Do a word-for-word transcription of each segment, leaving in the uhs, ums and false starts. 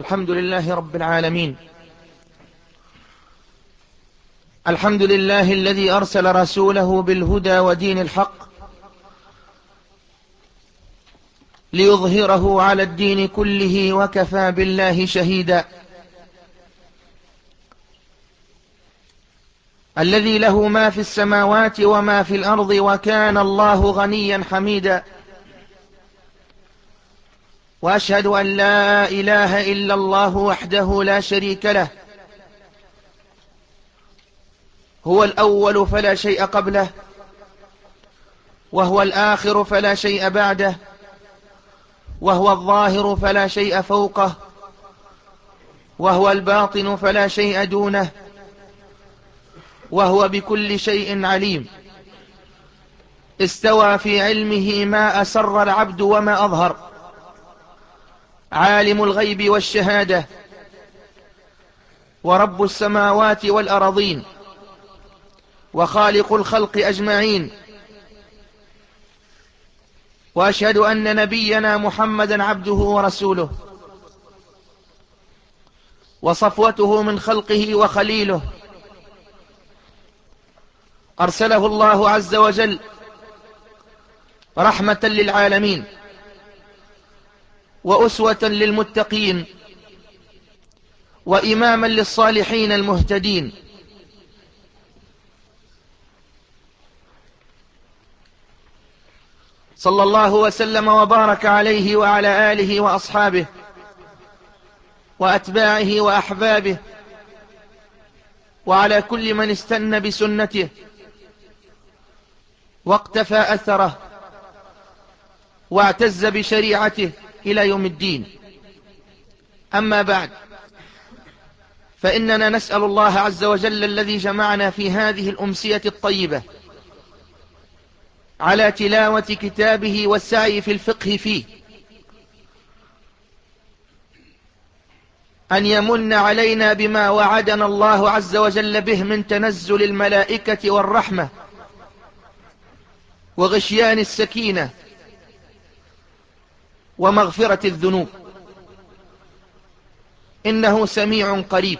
الحمد لله رب العالمين. الحمد لله الذي أرسل رسوله بالهدى ودين الحق ليظهره على الدين كله وكفى بالله شهيدا. الذي له ما في السماوات وما في الأرض وكان الله غنيا حميدا. وأشهد أن لا إله إلا الله وحده لا شريك له، هو الأول فلا شيء قبله، وهو الآخر فلا شيء بعده، وهو الظاهر فلا شيء فوقه، وهو الباطن فلا شيء دونه، وهو بكل شيء عليم. استوى في علمه ما أسر العبد وما أظهر، عالم الغيب والشهادة، ورب السماوات والأرضين، وخالق الخلق أجمعين. وأشهد أن نبينا محمدا عبده ورسوله، وصفوته من خلقه وخليله، أرسله الله عز وجل رحمة للعالمين وأسوة للمتقين وإماما للصالحين المهتدين. صلى الله وسلم وبارك عليه وعلى آله وأصحابه وأتباعه وأحبابه وعلى كل من استنى بسنته واقتفى أثره واعتز بشريعته إلى يوم الدين. أما بعد، فإننا نسأل الله عز وجل الذي جمعنا في هذه الأمسية الطيبة على تلاوة كتابه والسعي في الفقه فيه أن يمن علينا بما وعدنا الله عز وجل به من تنزل الملائكة والرحمة وغشيان السكينة ومغفرة الذنوب، إنه سميع قريب.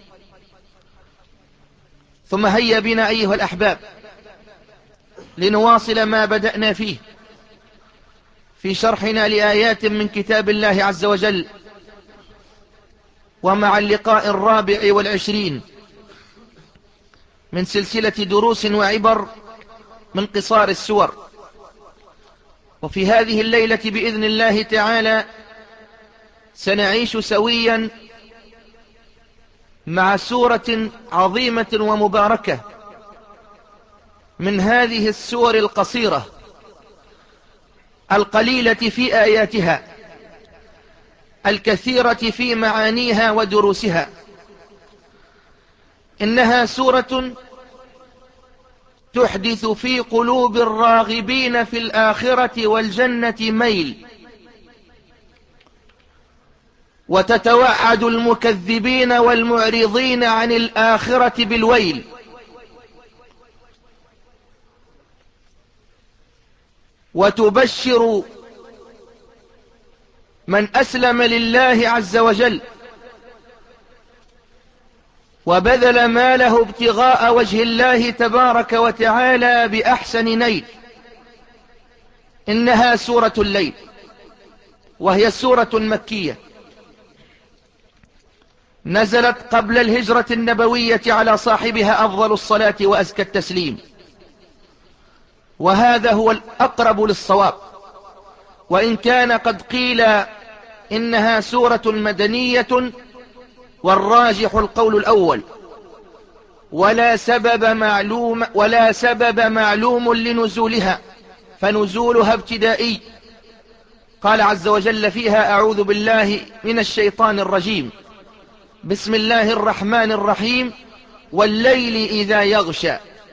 ثم هيا بنا أيها الأحباب لنواصل ما بدأنا فيه في شرحنا لآيات من كتاب الله عز وجل، ومع اللقاء الرابع والعشرين من سلسلة دروس وعبر من قصار السور. وفي هذه الليلة بإذن الله تعالى سنعيش سويا مع سورة عظيمة ومباركة من هذه السور القصيرة القليلة في آياتها، الكثيرة في معانيها ودروسها. إنها سورة تحدث في قلوب الراغبين في الآخرة والجنة ميل، وتتوعد المكذبين والمعرضين عن الآخرة بالويل. وتبشر من أسلم لله عز وجل وبذل ماله ابتغاء وجه الله تبارك وتعالى بأحسن نيل. إنها سورة الليل، وهي سورة مكية نزلت قبل الهجرة النبوية على صاحبها أفضل الصلاة وأزكى التسليم، وهذا هو الأقرب للصواب، وإن كان قد قيل إنها سورة مدنية، والراجح القول الأول، ولا سبب معلوم ولا سبب معلوم لنزولها، فنزولها ابتدائي. قال عز وجل فيها: أعوذ بالله من الشيطان الرجيم، بسم الله الرحمن الرحيم، والليل إذا يغشى.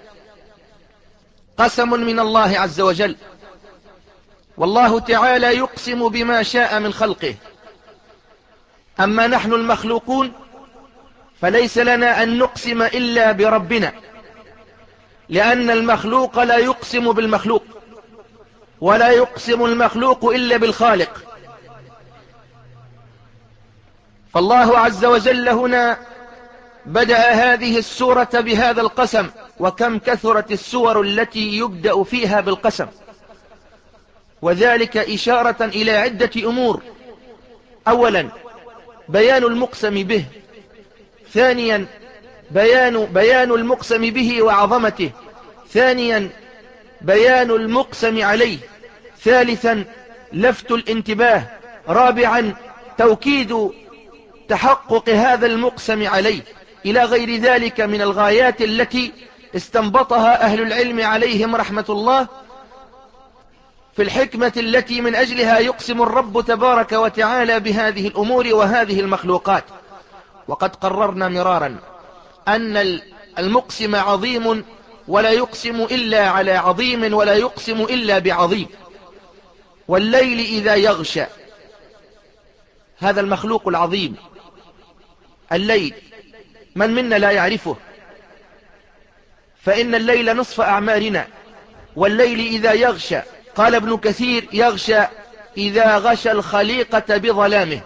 قسم من الله عز وجل، والله تعالى يقسم بما شاء من خلقه. أما نحن المخلوقون فليس لنا أن نقسم إلا بربنا، لأن المخلوق لا يقسم بالمخلوق، ولا يقسم المخلوق إلا بالخالق. فالله عز وجل هنا بدأ هذه السورة بهذا القسم، وكم كثرت السور التي يبدأ فيها بالقسم، وذلك إشارة إلى عدة أمور. أولا بيان المقسم به، ثانيا بيان, بيان المقسم به وعظمته، ثانيا بيان المقسم عليه، ثالثا لفت الانتباه، رابعا توكيد تحقق هذا المقسم عليه، إلى غير ذلك من الغايات التي استنبطها أهل العلم عليهم رحمة الله في الحكمة التي من أجلها يقسم الرب تبارك وتعالى بهذه الأمور وهذه المخلوقات. وقد قررنا مرارا أن المقسم عظيم، ولا يقسم إلا على عظيم، ولا يقسم إلا بعظيم. والليل إذا يغشى، هذا المخلوق العظيم، الليل من منا لا يعرفه؟ فإن الليل نصف أعمارنا. والليل إذا يغشى، قال ابن كثير يغشى إذا غشى الخليقة بظلامه،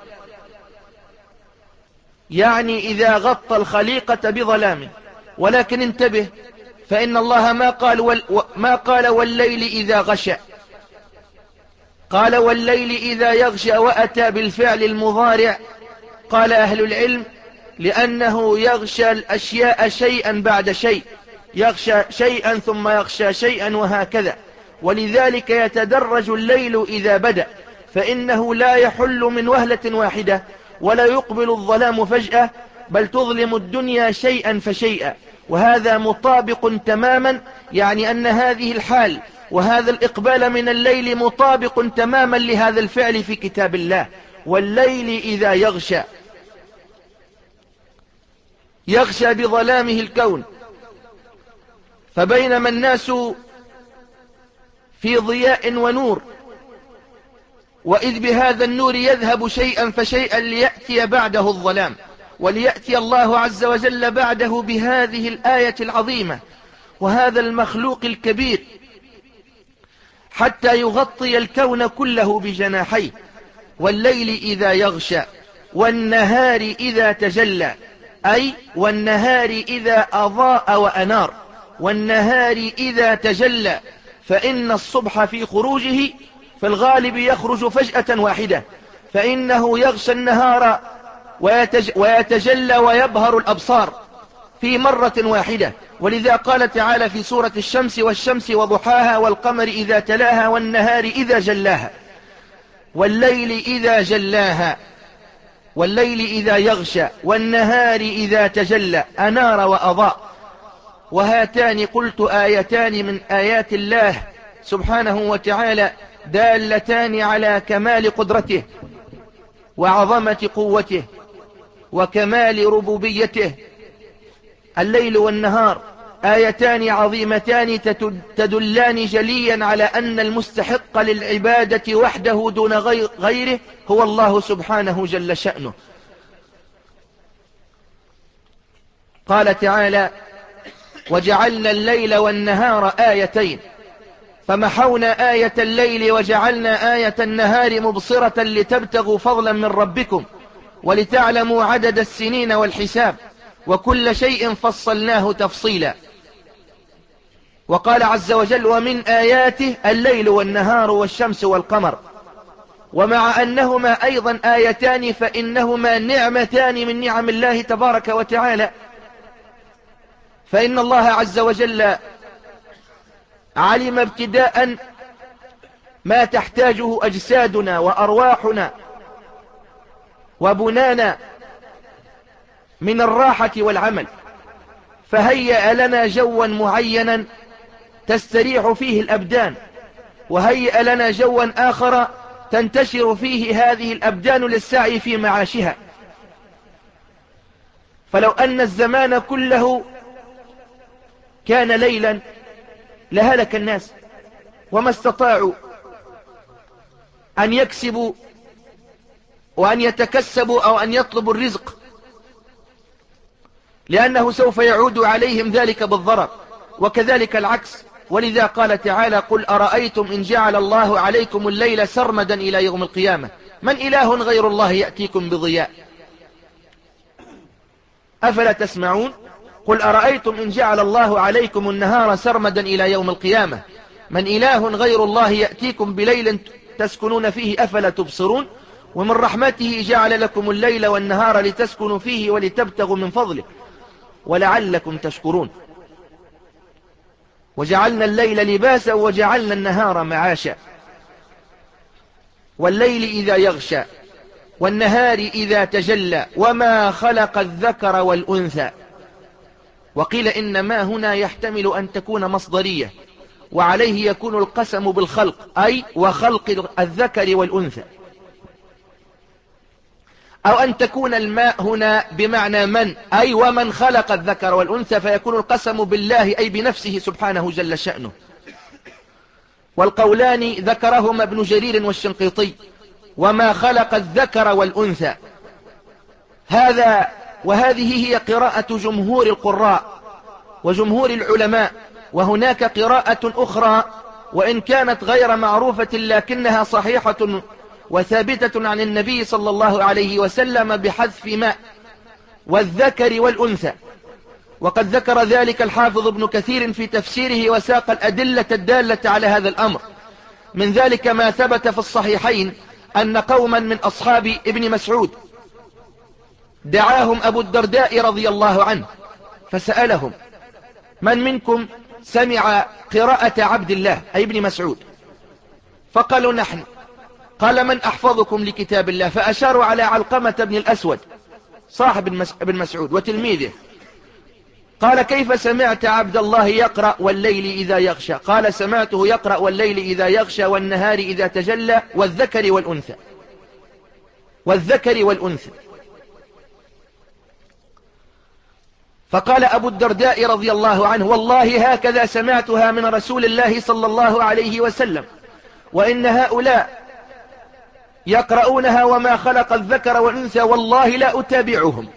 يعني إذا غطى الخليقة بظلامه. ولكن انتبه، فإن الله ما قال, وال ما قال والليل إذا غشى، قال والليل إذا يغشى، وأتى بالفعل المضارع. قال أهل العلم لأنه يغشى الأشياء شيئا بعد شيء، يغشى شيئا ثم يغشى شيئا وهكذا. ولذلك يتدرج الليل إذا بدأ، فإنه لا يحل من وهلة واحدة، ولا يقبل الظلام فجأة، بل تظلم الدنيا شيئا فشيئا. وهذا مطابق تماما، يعني أن هذه الحال وهذا الإقبال من الليل مطابق تماما لهذا الفعل في كتاب الله. والليل إذا يغشى، يغشى بظلامه الكون، فبينما الناس في ضياء ونور، وإذ بهذا النور يذهب شيئا فشيئا ليأتي بعده الظلام، وليأتي الله عز وجل بعده بهذه الآية العظيمة وهذا المخلوق الكبير حتى يغطي الكون كله بجناحيه. والليل إذا يغشى والنهار إذا تجلى، أي والنهار إذا أضاء وأنار، والنهار إذا تجلى، فإن الصبح في خروجه في الغالب يخرج فجأة واحدة، فإنه يغشى النهار ويتجلى ويبهر الأبصار في مرة واحدة. ولذا قال تعالى في سورة الشمس: والشمس وضحاها والقمر إذا تلاها والنهار إذا جلاها والليل إذا جلاها. والليل إذا يغشى والنهار إذا تجلى، أنار وأضاء. وهاتان قلت آيتان من آيات الله سبحانه وتعالى دالتان على كمال قدرته وعظمة قوته وكمال ربوبيته. الليل والنهار آيتان عظيمتان تدلان جليا على أن المستحق للعبادة وحده دون غيره هو الله سبحانه جل شأنه. قال تعالى: وجعلنا الليل والنهار آيتين فمحونا آية الليل وجعلنا آية النهار مبصرة لتبتغوا فضلا من ربكم ولتعلموا عدد السنين والحساب وكل شيء فصلناه تفصيلا. وقال عز وجل: ومن آياته الليل والنهار والشمس والقمر. ومع أنهما أيضا آيتان فإنهما نعمتان من نعم الله تبارك وتعالى، فإن الله عز وجل علم ابتداء ما تحتاجه أجسادنا وأرواحنا وبنانا من الراحة والعمل، فهيأ لنا جوا معينا تستريح فيه الأبدان، وهيأ لنا جوا آخر تنتشر فيه هذه الأبدان للسعي في معاشها. فلو أن الزمان كله كان ليلا لهلك الناس وما استطاعوا أن يكسبوا وأن يتكسبوا أو أن يطلبوا الرزق، لأنه سوف يعود عليهم ذلك بالضرر، وكذلك العكس. ولذا قال تعالى: قل أرأيتم إن جعل الله عليكم الليل سرمدا إلى يوم القيامة من إله غير الله يأتيكم بضياء. أفلا تسمعون؟ قل أرأيتم إن جعل الله عليكم النهار سرمدا إلى يوم القيامة من إله غير الله يأتيكم بليل تسكنون فيه أفلا تبصرون؟ ومن رحمته جعل لكم الليل والنهار لتسكنوا فيه ولتبتغوا من فضله ولعلكم تشكرون. وجعلنا الليل لباسا وجعلنا النهار معاشا والليل إذا يغشى والنهار إذا تجلى وما خلق الذكر والأنثى. وقيل إن ما هنا يحتمل أن تكون مصدرية وعليه يكون القسم بالخلق أي وخلق الذكر والأنثى، أو أن تكون الماء هنا بمعنى من أي ومن خلق الذكر والأنثى فيكون القسم بالله أي بنفسه سبحانه جل شأنه. والقولان ذكرهما ابن جرير والشنقيطي وما خلق الذكر والأنثى. هذا وهذه هي قراءة جمهور القراء وجمهور العلماء. وهناك قراءة أخرى وإن كانت غير معروفة لكنها صحيحة وثابتة عن النبي صلى الله عليه وسلم بحذف ماء والذكر والأنثى. وقد ذكر ذلك الحافظ ابن كثير في تفسيره وساق الأدلة الدالة على هذا الأمر. من ذلك ما ثبت في الصحيحين أن قوما من أصحاب ابن مسعود دعاهم أبو الدرداء رضي الله عنه فسألهم من منكم سمع قراءة عبد الله أي ابن مسعود؟ فقالوا نحن. قال من أحفظكم لكتاب الله؟ فأشاروا على علقمة بن الأسود صاحب ابن مسعود وتلميذه. قال كيف سمعت عبد الله يقرأ والليل إذا يغشى؟ قال سمعته يقرأ والليل إذا يغشى والنهار إذا تجلى والذكر والأنثى والذكر والأنثى. فقال أبو الدرداء رضي الله عنه والله هكذا سمعتها من رسول الله صلى الله عليه وسلم وإن هؤلاء يقرؤونها وما خلق الذكر والأنثى والله لا أتابعهم.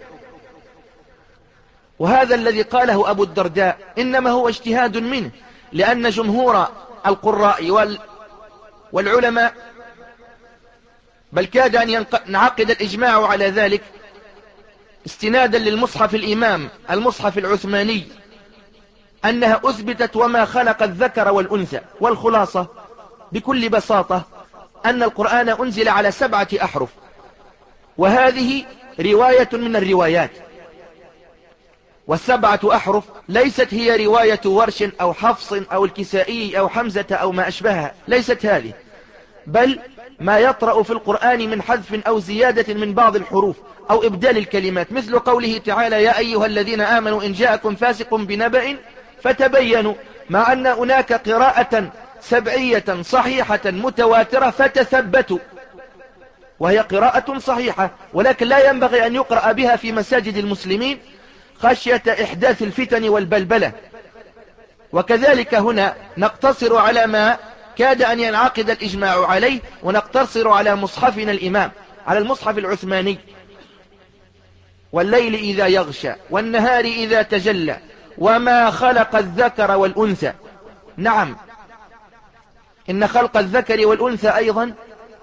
وهذا الذي قاله أبو الدرداء إنما هو اجتهاد منه لأن جمهور القراء وال والعلماء بل كاد أن ينعقد الإجماع على ذلك استنادا للمصحف الإمام المصحف العثماني أنها أثبتت وما خلق الذكر والأنثى. والخلاصة بكل بساطة أن القرآن أنزل على سبعة أحرف وهذه رواية من الروايات. والسبعة أحرف ليست هي رواية ورش أو حفص أو الكسائي أو حمزة أو ما أشبهها، ليست هذه، بل ما يطرأ في القرآن من حذف أو زيادة من بعض الحروف أو إبدال الكلمات، مثل قوله تعالى يا أيها الذين آمنوا إن جاءكم فاسق بنبأ فتبينوا، مع أن هناك قراءة سبعية صحيحة متواترة فتثبتوا، وهي قراءة صحيحة ولكن لا ينبغي أن يقرأ بها في مساجد المسلمين خشية إحداث الفتن والبلبلة. وكذلك هنا نقتصر على ما كاد أن ينعقد الإجماع عليه ونقتصر على مصحفنا الإمام على المصحف العثماني والليل إذا يغشى والنهار إذا تجلى وما خلق الذكر والأنثى. نعم إن خلق الذكر والأنثى أيضا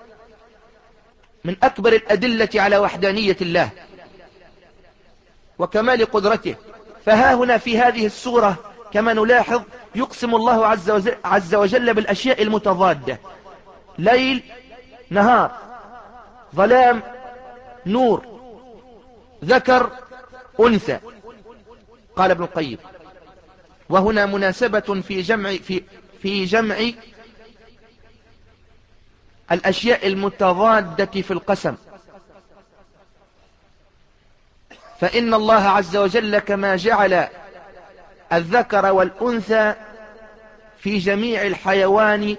من أكبر الأدلة على وحدانية الله وكمال قدرته. فها هنا في هذه السورة كما نلاحظ يقسم الله عز وجل, عز وجل بالأشياء المتضادة، ليل نهار، ظلام نور، ذكر أنثى. قال ابن القيم وهنا مناسبة في جمع في في جمع الأشياء المتضادة في القسم، فإن الله عز وجل كما جعل الذكر والأنثى في جميع الحيوان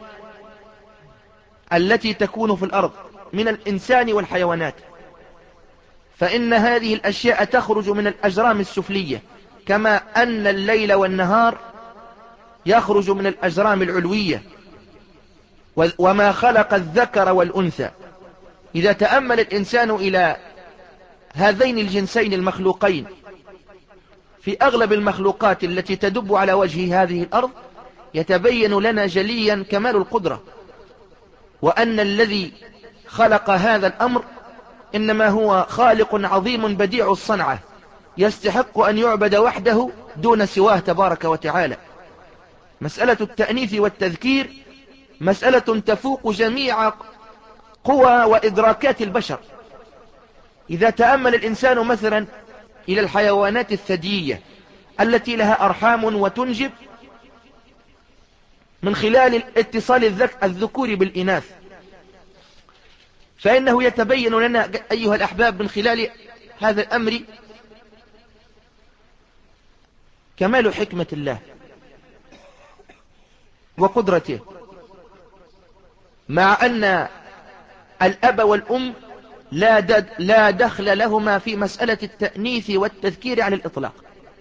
التي تكون في الأرض من الإنسان والحيوانات، فإن هذه الأشياء تخرج من الأجرام السفلية كما أن الليل والنهار يخرج من الأجرام العلوية. وما خلق الذكر والأنثى، إذا تأمل الإنسان إلى هذين الجنسين المخلوقين في أغلب المخلوقات التي تدب على وجه هذه الأرض يتبين لنا جليا كمال القدرة، وأن الذي خلق هذا الأمر إنما هو خالق عظيم بديع الصنعة يستحق أن يعبد وحده دون سواه تبارك وتعالى. مسألة التأنيث والتذكير مسألة تفوق جميع قوى وإدراكات البشر. إذا تأمل الإنسان مثلا إلى الحيوانات الثديية التي لها أرحام وتنجب من خلال اتصال الذكور بالإناث، فإنه يتبين لنا أيها الأحباب من خلال هذا الأمر كمال حكمة الله وقدرته، مع أن الأب والأم لا, لا دخل لهما في مسألة التأنيث والتذكير على الإطلاق،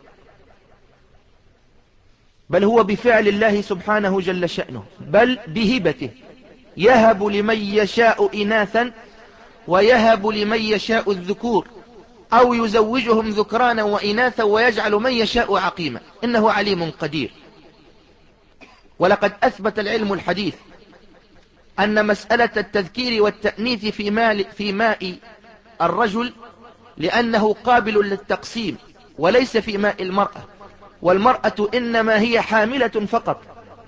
بل هو بفعل الله سبحانه جل شأنه، بل بهبته، يهب لمن يشاء إناثا ويهب لمن يشاء الذكور أو يزوجهم ذكرانا وإناثا ويجعل من يشاء عقيما، إنه عليم قدير. ولقد أثبت العلم الحديث أن مسألة التذكير والتأنيث في ماء, في ماء الرجل لأنه قابل للتقسيم وليس في ماء المرأة، والمرأة إنما هي حاملة فقط،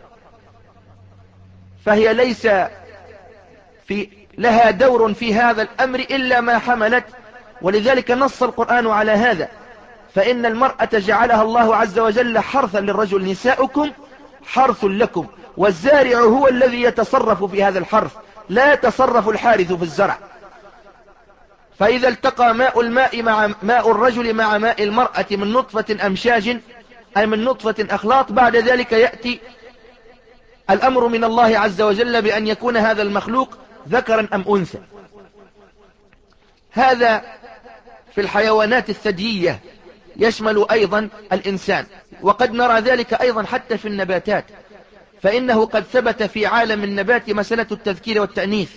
فهي ليس في لها دور في هذا الأمر إلا ما حملت، ولذلك نص القرآن على هذا، فإن المرأة جعلها الله عز وجل حرثا للرجل، نساؤكم حرث لكم، والزارع هو الذي يتصرف في هذا الحرث، لا يتصرف الحارث في الزرع. فإذا التقى ماء الماء مع ماء الرجل مع ماء المرأة من نطفة أمشاج أي من نطفة أخلاط، بعد ذلك يأتي الأمر من الله عز وجل بأن يكون هذا المخلوق ذكرا أم أنثى. هذا في الحيوانات الثديية، يشمل أيضا الإنسان، وقد نرى ذلك أيضا حتى في النباتات، فإنه قد ثبت في عالم النبات مسألة التذكير والتأنيث،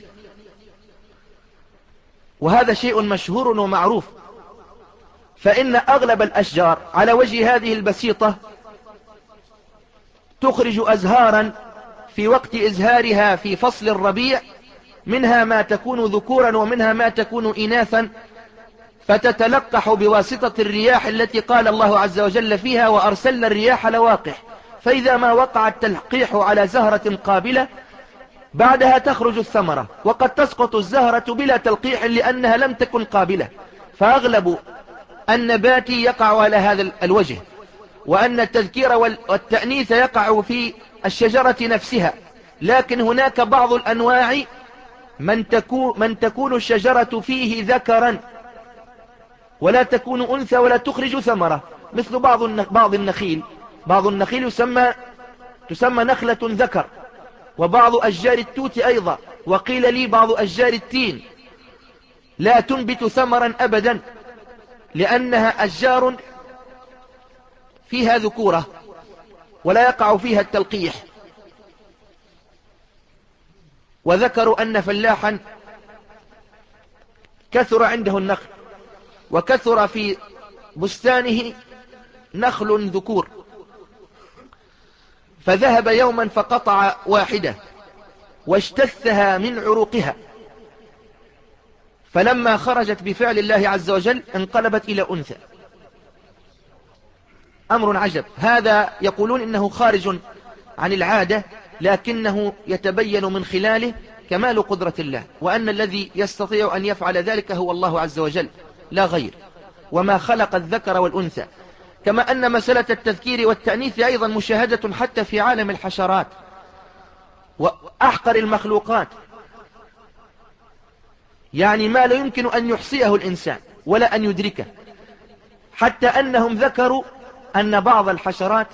وهذا شيء مشهور ومعروف. فإن أغلب الأشجار على وجه هذه البسيطة تخرج أزهارا في وقت إزهارها في فصل الربيع، منها ما تكون ذكورا ومنها ما تكون إناثا، فتتلقح بواسطة الرياح التي قال الله عز وجل فيها وأرسلنا الرياح لواقح، فإذا ما وقع التلقيح على زهرة قابلة بعدها تخرج الثمرة، وقد تسقط الزهرة بلا تلقيح لأنها لم تكن قابلة. فأغلب النبات يقع على هذا الوجه، وأن التذكير والتأنيث يقع في الشجرة نفسها، لكن هناك بعض الأنواع من تكون, من تكون الشجرة فيه ذكرا ولا تكون أنثى ولا تخرج ثمرة، مثل بعض بعض النخيل. بعض النخيل يسمى تسمى نخلة ذكر، وبعض أشجار التوت أيضا، وقيل لي بعض أشجار التين لا تنبت ثمرا أبدا لأنها أشجار فيها ذكورة ولا يقع فيها التلقيح. وذكروا أن فلاحا كثر عنده النخل وكثر في بستانه نخل ذكور، فذهب يوما فقطع واحدة واجتثها من عروقها، فلما خرجت بفعل الله عز وجل انقلبت إلى أنثى. أمر عجب، هذا يقولون إنه خارج عن العادة، لكنه يتبين من خلاله كمال قدرة الله، وأن الذي يستطيع أن يفعل ذلك هو الله عز وجل لا غير، وما خلق الذكر والأنثى. كما أن مسألة التذكير والتأنيث أيضا مشاهدة حتى في عالم الحشرات وأحقر المخلوقات، يعني ما لا يمكن أن يحصيه الإنسان ولا أن يدركه، حتى أنهم ذكروا أن بعض الحشرات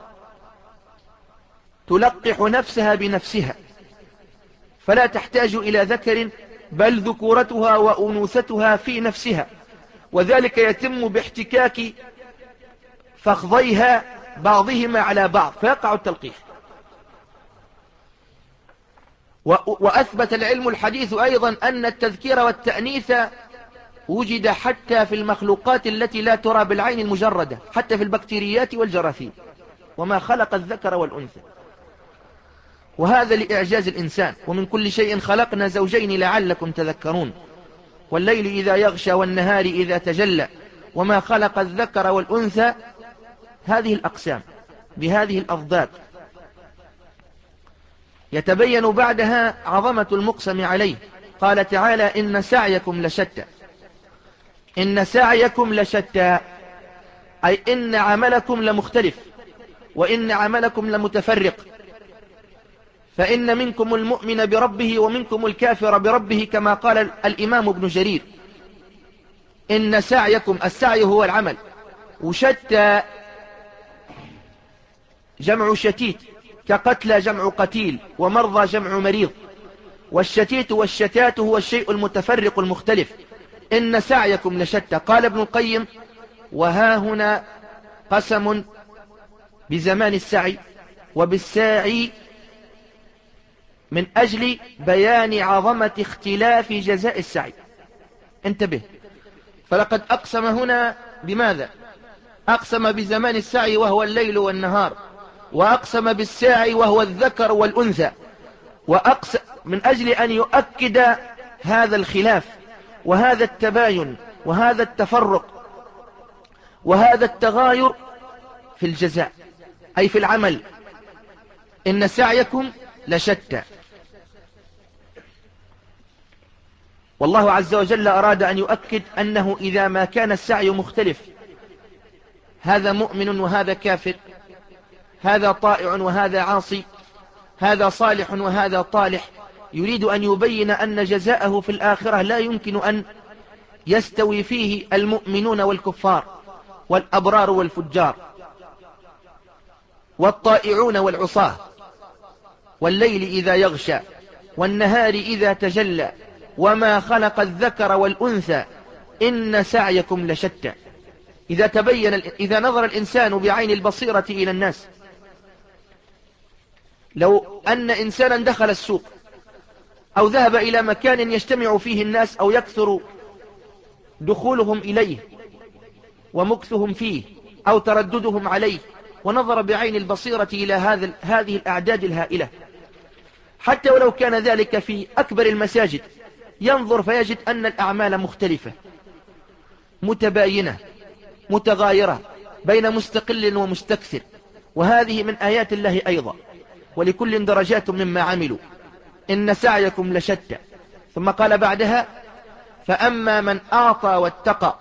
تلقح نفسها بنفسها فلا تحتاج إلى ذكر، بل ذكورتها وأنوثتها في نفسها، وذلك يتم باحتكاك فخذيها بعضهما على بعض فيقع التلقيح. وأثبت العلم الحديث أيضا أن التذكير والتأنيث وجد حتى في المخلوقات التي لا ترى بالعين المجردة، حتى في البكتيريات والجراثيم، وما خلق الذكر والأنثى، وهذا لإعجاز الإنسان. ومن كل شيء خلقنا زوجين لعلكم تذكرون، والليل إذا يغشى والنهار إذا تجلى وما خلق الذكر والأنثى، هذه الأقسام بهذه الأضداد. يتبين بعدها عظمة المقسم عليه. قال تعالى: إن سعيكم لشتى. إن سعيكم لشتى أي إن عملكم لمختلف، وإن عملكم لمتفرق، فإن منكم المؤمن بربه ومنكم الكافر بربه، كما قال الإمام ابن جرير. إن سعيكم، السعي هو العمل، وشتى جمع شتيت، كقتلى جمع قتيل، ومرضى جمع مريض. والشتيت والشتات هو الشيء المتفرق المختلف. إن سعيكم لشتى. قال ابن القيم: وها هنا قسم بزمان السعي وبالساعي من أجل بيان عظمة اختلاف جزاء السعي. انتبه، فلقد أقسم هنا بماذا؟ أقسم بزمان السعي وهو الليل والنهار، وأقسم بالساعي وهو الذكر والأنثى، وأقسم من أجل أن يؤكد هذا الخلاف وهذا التباين وهذا التفرق وهذا التغاير في الجزاء، أي في العمل. إن سعيكم لشتى. والله عز وجل أراد أن يؤكد أنه إذا ما كان السعي مختلف، هذا مؤمن وهذا كافر، هذا طائع وهذا عاصي، هذا صالح وهذا طالح، يريد أن يبين أن جزاءه في الآخرة لا يمكن أن يستوي فيه المؤمنون والكفار، والأبرار والفجار، والطائعون والعصاة، والليل إذا يغشى، والنهار إذا تجلى، وما خلق الذكر والأنثى، إن سعيكم لشتى. إذا تبين إذا نظر الإنسان بعين البصيرة إلى الناس، لو أن إنسانا دخل السوق أو ذهب إلى مكان يجتمع فيه الناس أو يكثر دخولهم إليه ومكثهم فيه أو ترددهم عليه، ونظر بعين البصيرة إلى هذا هذه الأعداد الهائلة، حتى ولو كان ذلك في أكبر المساجد، ينظر فيجد أن الأعمال مختلفة متباينة متغايرة بين مستقل ومستكثر. وهذه من آيات الله أيضا، ولكل درجات مما عملوا. إن سعيكم لشتى. ثم قال بعدها: فأما من أعطى واتقى.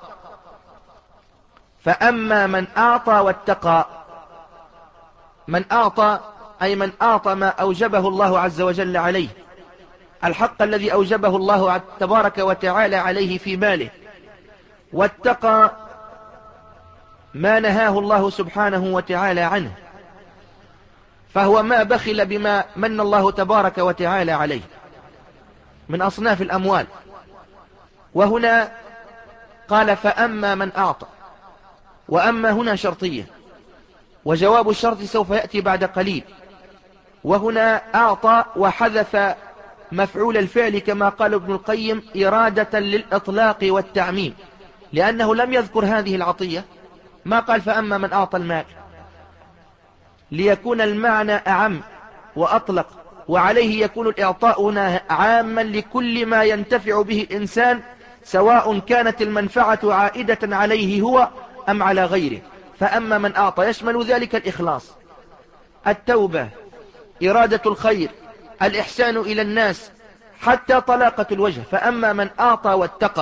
فأما من أعطى واتقى، من أعطى أي من أعطى ما أوجبه الله عز وجل عليه، الحق الذي أوجبه الله تبارك وتعالى عليه في ماله، واتقى ما نهاه الله سبحانه وتعالى عنه، فهو ما بخل بما من الله تبارك وتعالى عليه من أصناف الأموال. وهنا قال: فأما من أعطى، وأما هنا شرطية، وجواب الشرط سوف يأتي بعد قليل. وهنا أعطى وحذف مفعول الفعل كما قال ابن القيم إرادة للإطلاق والتعميم، لأنه لم يذكر هذه العطية، ما قال فأما من أعطى المال، ليكون المعنى أعم وأطلق، وعليه يكون الإعطاء هنا عاما لكل ما ينتفع به الإنسان، سواء كانت المنفعة عائدة عليه هو أم على غيره. فأما من أعطى يشمل ذلك الإخلاص، التوبة، إرادة الخير، الإحسان إلى الناس، حتى طلاقة الوجه. فأما من أعطى واتقى.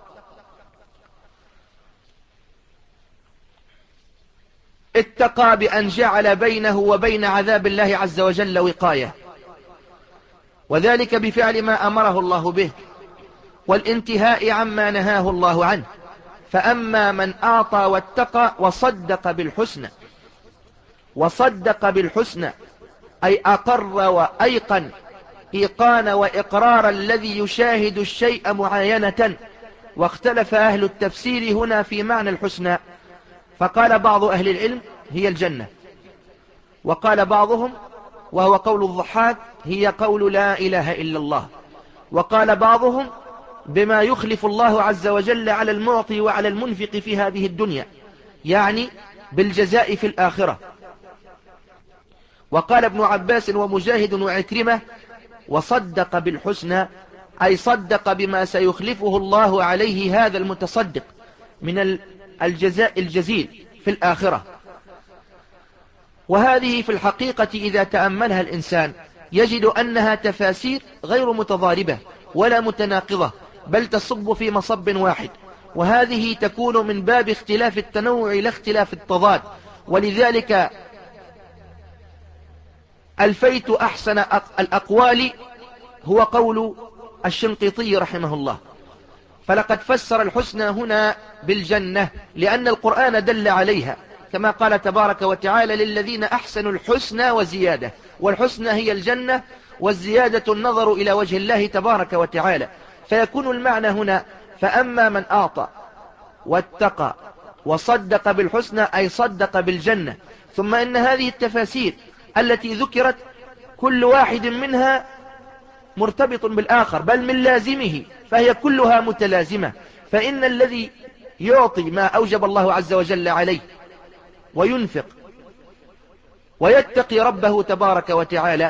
اتقى بأن جعل بينه وبين عذاب الله عز وجل وقاية، وذلك بفعل ما أمره الله به والانتهاء عما نهاه الله عنه. فأما من أعطى واتقى وصدق بالحسنى. وصدق بالحسنى أي أقر وأيقن إيقان وإقرار الذي يشاهد الشيء معاينة. واختلف أهل التفسير هنا في معنى الحسنى، فقال بعض أهل العلم هي الجنة، وقال بعضهم وهو قول الضحاك هي قول لا إله إلا الله، وقال بعضهم بما يخلف الله عز وجل على المعطي وعلى المنفق في هذه الدنيا، يعني بالجزاء في الآخرة. وقال ابن عباس ومجاهد وعكرمة وصدق بالحسنى أي صدق بما سيخلفه الله عليه هذا المتصدق من الجزاء الجزيل في الآخرة. وهذه في الحقيقة إذا تأملها الإنسان يجد أنها تفاسير غير متضاربة ولا متناقضة، بل تصب في مصب واحد، وهذه تكون من باب اختلاف التنوع لا اختلاف التضاد. ولذلك الفيت أحسن الأقوال هو قول الشنقيطي رحمه الله، فلقد فسر الحسنى هنا بالجنة لأن القرآن دل عليها، كما قال تبارك وتعالى للذين أحسنوا الحسنى وزيادة، والحسنى هي الجنة، والزيادة النظر إلى وجه الله تبارك وتعالى. فيكون المعنى هنا فأما من أعطى واتقى وصدق بالحسنى أي صدق بالجنة. ثم إن هذه التفاسير التي ذكرت كل واحد منها مرتبط بالآخر، بل من لازمه، فهي كلها متلازمة. فإن الذي يعطي ما أوجب الله عز وجل عليه وينفق ويتقي ربه تبارك وتعالى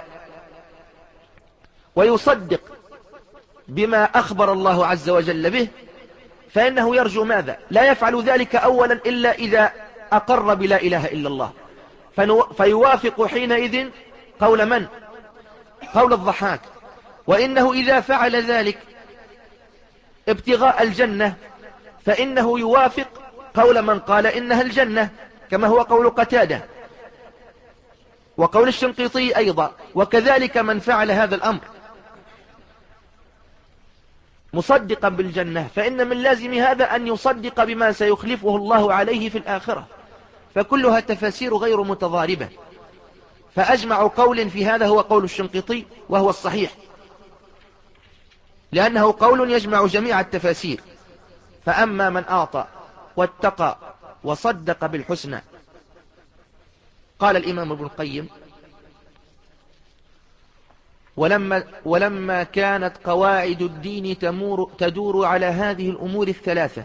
ويصدق بما أخبر الله عز وجل به، فإنه يرجو ماذا؟ لا يفعل ذلك أولا إلا إذا أقر بلا إله إلا الله، فيوافق حينئذ قول من؟ قول الضحاك. وإنه إذا فعل ذلك ابتغاء الجنة فإنه يوافق قول من قال إنها الجنة، كما هو قول قتادة وقول الشنقيطي أيضا. وكذلك من فعل هذا الأمر مصدقا بالجنة فإن من لازم هذا أن يصدق بما سيخلفه الله عليه في الآخرة. فكلها تفاسير غير متضاربة، فأجمع قول في هذا هو قول الشنقيطي وهو الصحيح، لأنه قول يجمع جميع التفاسير. فأما من أعطى واتقى وصدق بالحسنى. قال الإمام ابن القيم ولما, ولما كانت قواعد الدين تمور تدور على هذه الأمور الثلاثة،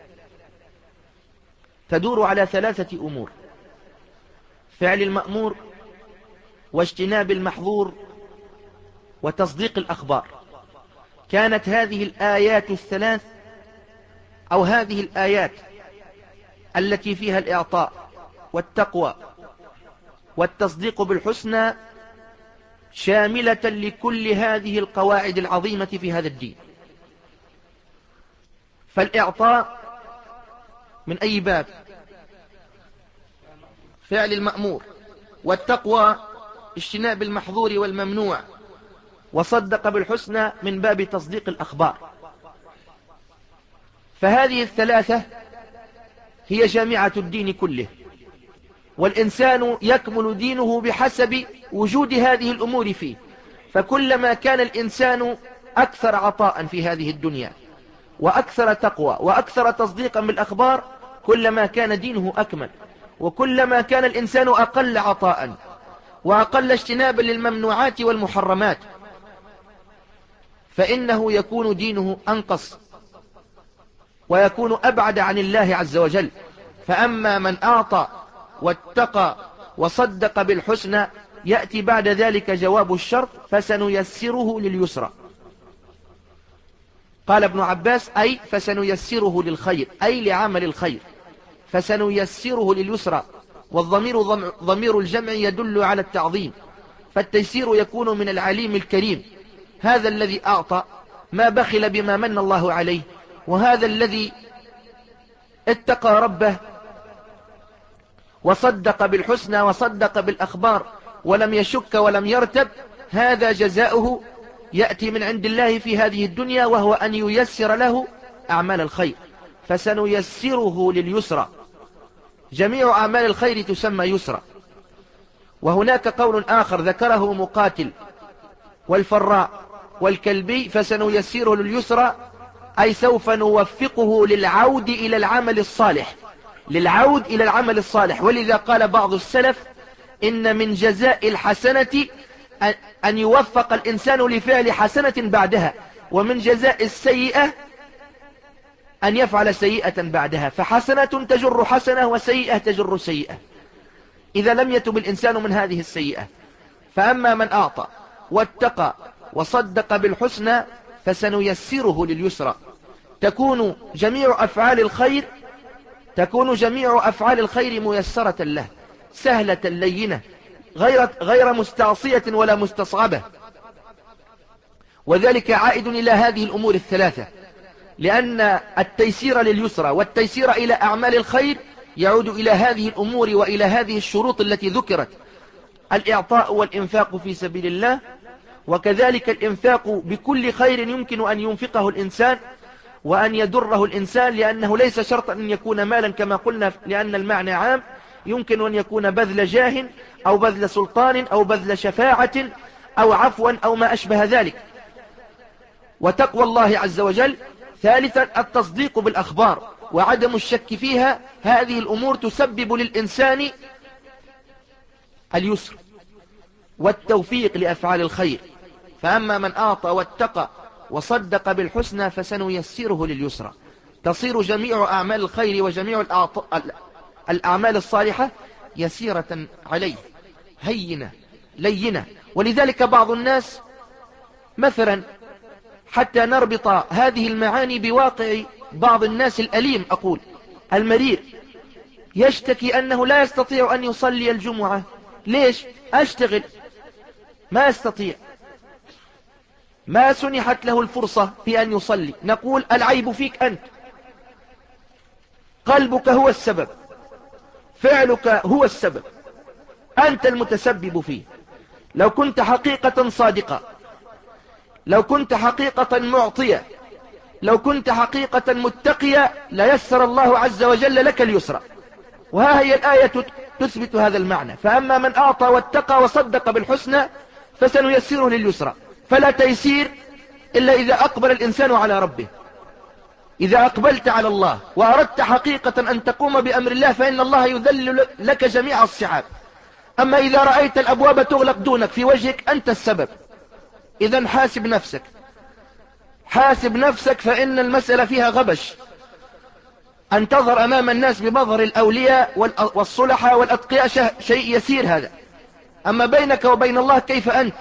تدور على ثلاثة أمور: فعل المأمور واجتناب المحظور وتصديق الأخبار. كانت هذه الآيات الثلاث أو هذه الآيات التي فيها الإعطاء والتقوى والتصديق بالحسنى شاملة لكل هذه القواعد العظيمة في هذا الدين. فالإعطاء من أي باب؟ فعل المأمور، والتقوى اجتناب المحظور والممنوع، وصدق بالحسنى من باب تصديق الأخبار. فهذه الثلاثة هي جامعة الدين كله، والإنسان يكمل دينه بحسب وجود هذه الأمور فيه. فكلما كان الإنسان أكثر عطاء في هذه الدنيا وأكثر تقوى وأكثر تصديقا بالأخبار كلما كان دينه أكمل، وكلما كان الإنسان أقل عطاء وأقل اجتنابا للممنوعات والمحرمات فإنه يكون دينه أنقص ويكون أبعد عن الله عز وجل. فأما من أعطى واتقى وصدق بالحسنى يأتي بعد ذلك جواب الشرط: فسنيسره لليسرى. قال ابن عباس: أي فسنيسره للخير، أي لعمل الخير، فسنيسره لليسرى. والضمير ضمير الجمع يدل على التعظيم، فالتيسير يكون من العليم الكريم. هذا الذي أعطى ما بخل بما من الله عليه، وهذا الذي اتقى ربه وصدق بالحسنى وصدق بالأخبار ولم يشك ولم يرتب، هذا جزاؤه يأتي من عند الله في هذه الدنيا، وهو أن ييسر له أعمال الخير. فسنيسره لليسرى، جميع أعمال الخير تسمى يسرى. وهناك قول آخر ذكره مقاتل والفراء والكلبي: فسنيسره لليسرى، أي سوف نوفقه للعود إلى العمل الصالح، للعود إلى العمل الصالح. ولذا قال بعض السلف: إن من جزاء الحسنة أن يوفق الإنسان لفعل حسنة بعدها، ومن جزاء السيئة أن يفعل سيئة بعدها، فحسنة تجر حسنة وسيئة تجر سيئة إذا لم يتب الإنسان من هذه السيئة. فأما من أعطى واتقى وصدق تكون جميع أفعال الخير ميسرة له، سهلة لينة، غير, غير مستعصية ولا مستصعبة. وذلك عائد إلى هذه الأمور الثلاثة، لأن التيسير لليسرى والتيسير إلى أعمال الخير يعود إلى هذه الأمور وإلى هذه الشروط التي ذكرت: الإعطاء والإنفاق في سبيل الله، وكذلك الإنفاق بكل خير يمكن أن ينفقه الإنسان وأن يدره الإنسان، لأنه ليس شرطا أن يكون مالا كما قلنا، لأن المعنى عام، يمكن أن يكون بذل جاه أو بذل سلطان أو بذل شفاعة أو عفوا أو ما أشبه ذلك. وتقوى الله عز وجل. ثالثا التصديق بالأخبار وعدم الشك فيها. هذه الأمور تسبب للإنسان اليسر والتوفيق لأفعال الخير. فأما من أعطى واتقى وصدق بالحسنى فسنيسره لليسرى. تصير جميع أعمال الخير وجميع الأعمال الصالحة يسيرة عليه، هينة لينة. ولذلك بعض الناس مثلا، حتى نربط هذه المعاني بواقع بعض الناس الأليم، أقول المرير، يشتكي أنه لا يستطيع أن يصلي الجمعة. ليش؟ أشتغل، ما يستطيع، ما سنحت له الفرصة في أن يصلي. نقول العيب فيك أنت، قلبك هو السبب، فعلك هو السبب، أنت المتسبب فيه. لو كنت حقيقة صادقة، لو كنت حقيقة معطية، لو كنت حقيقة متقية، ليسر الله عز وجل لك اليسرى. وها هي الآية تثبت هذا المعنى: فأما من أعطى واتقى وصدق بالحسنى فسنيسره لليسرى. فلا تيسير إلا إذا أقبل الإنسان على ربه. إذا أقبلت على الله وأردت حقيقة أن تقوم بأمر الله فإن الله يذلل لك جميع الصعاب. أما إذا رأيت الأبواب تغلق دونك في وجهك، أنت السبب. إذن حاسب نفسك، حاسب نفسك، فإن المسألة فيها غبش أن تظهر أمام الناس بمظهر الأولياء والصلحاء والأتقياء، شيء يسير هذا. أما بينك وبين الله كيف أنت؟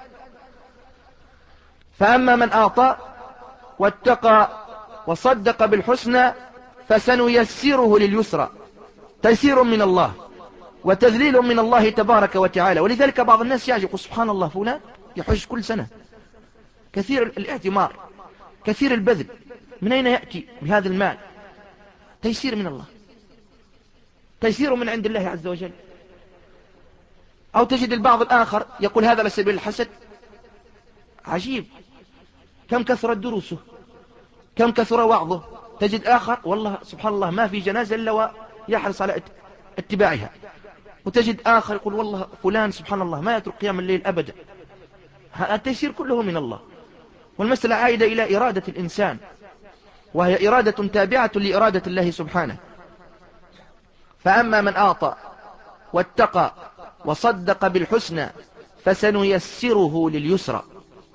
فأما من أعطى واتقى وصدق بالحسنى فسنيسره لليسرى. تيسير من الله وتذليل من الله تبارك وتعالى. ولذلك بعض الناس يعجب: سبحان الله، فلان يحج كل سنة، كثير الاعتمار، كثير البذل، من أين يأتي بهذا المال؟ تيسير من الله، تيسير من عند الله عز وجل. أو تجد البعض الآخر يقول هذا لسبيل الحسد. عجيب، كم كثرت دروسه، كم كثر وعظه. تجد آخر والله سبحان الله ما في جنازة إلا ويحرص على اتباعها. وتجد آخر يقول والله فلان سبحان الله ما يترك قيام الليل أبدا. التيسير كله من الله. والمسألة عائدة إلى إرادة الإنسان، وهي إرادة تابعة لإرادة الله سبحانه. فأما من أعطى واتقى وصدق بالحسنى فسنيسره لليسرى.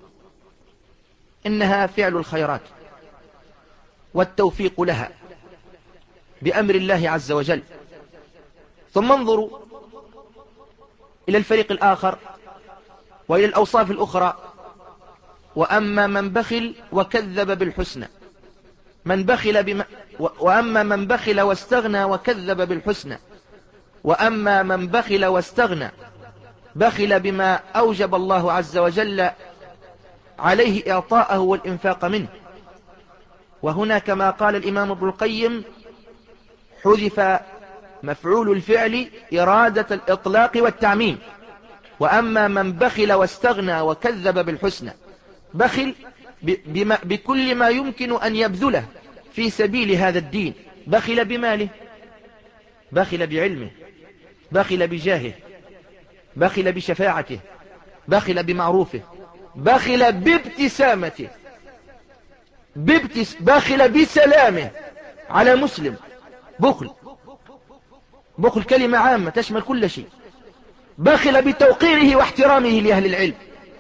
إنها فعل الخيرات والتوفيق لها بأمر الله عز وجل. ثم انظروا إلى الفريق الآخر وإلى الأوصاف الأخرى: وأما من بخل وكذب بالحسنى، من بخل بما وأما من بخل واستغنى وكذب بالحسنى. وأما من بخل واستغنى، بخل بما أوجب الله عز وجل عليه إعطاءه والإنفاق منه. وهنا كما قال الإمام ابن القيم حذف مفعول الفعل إرادة الإطلاق والتعميم. وأما من بخل واستغنى وكذب بالحسنى، بخل بما بكل ما يمكن أن يبذله في سبيل هذا الدين. بخل بماله، بخل بعلمه، بخل بجاهه، بخل بشفاعته، بخل بمعروفه، بخل بابتسامته، بابتس بخل بسلامه على مسلم. بخل، بخل كلمة عامة تشمل كل شيء. بخل بتوقيره واحترامه لأهل العلم.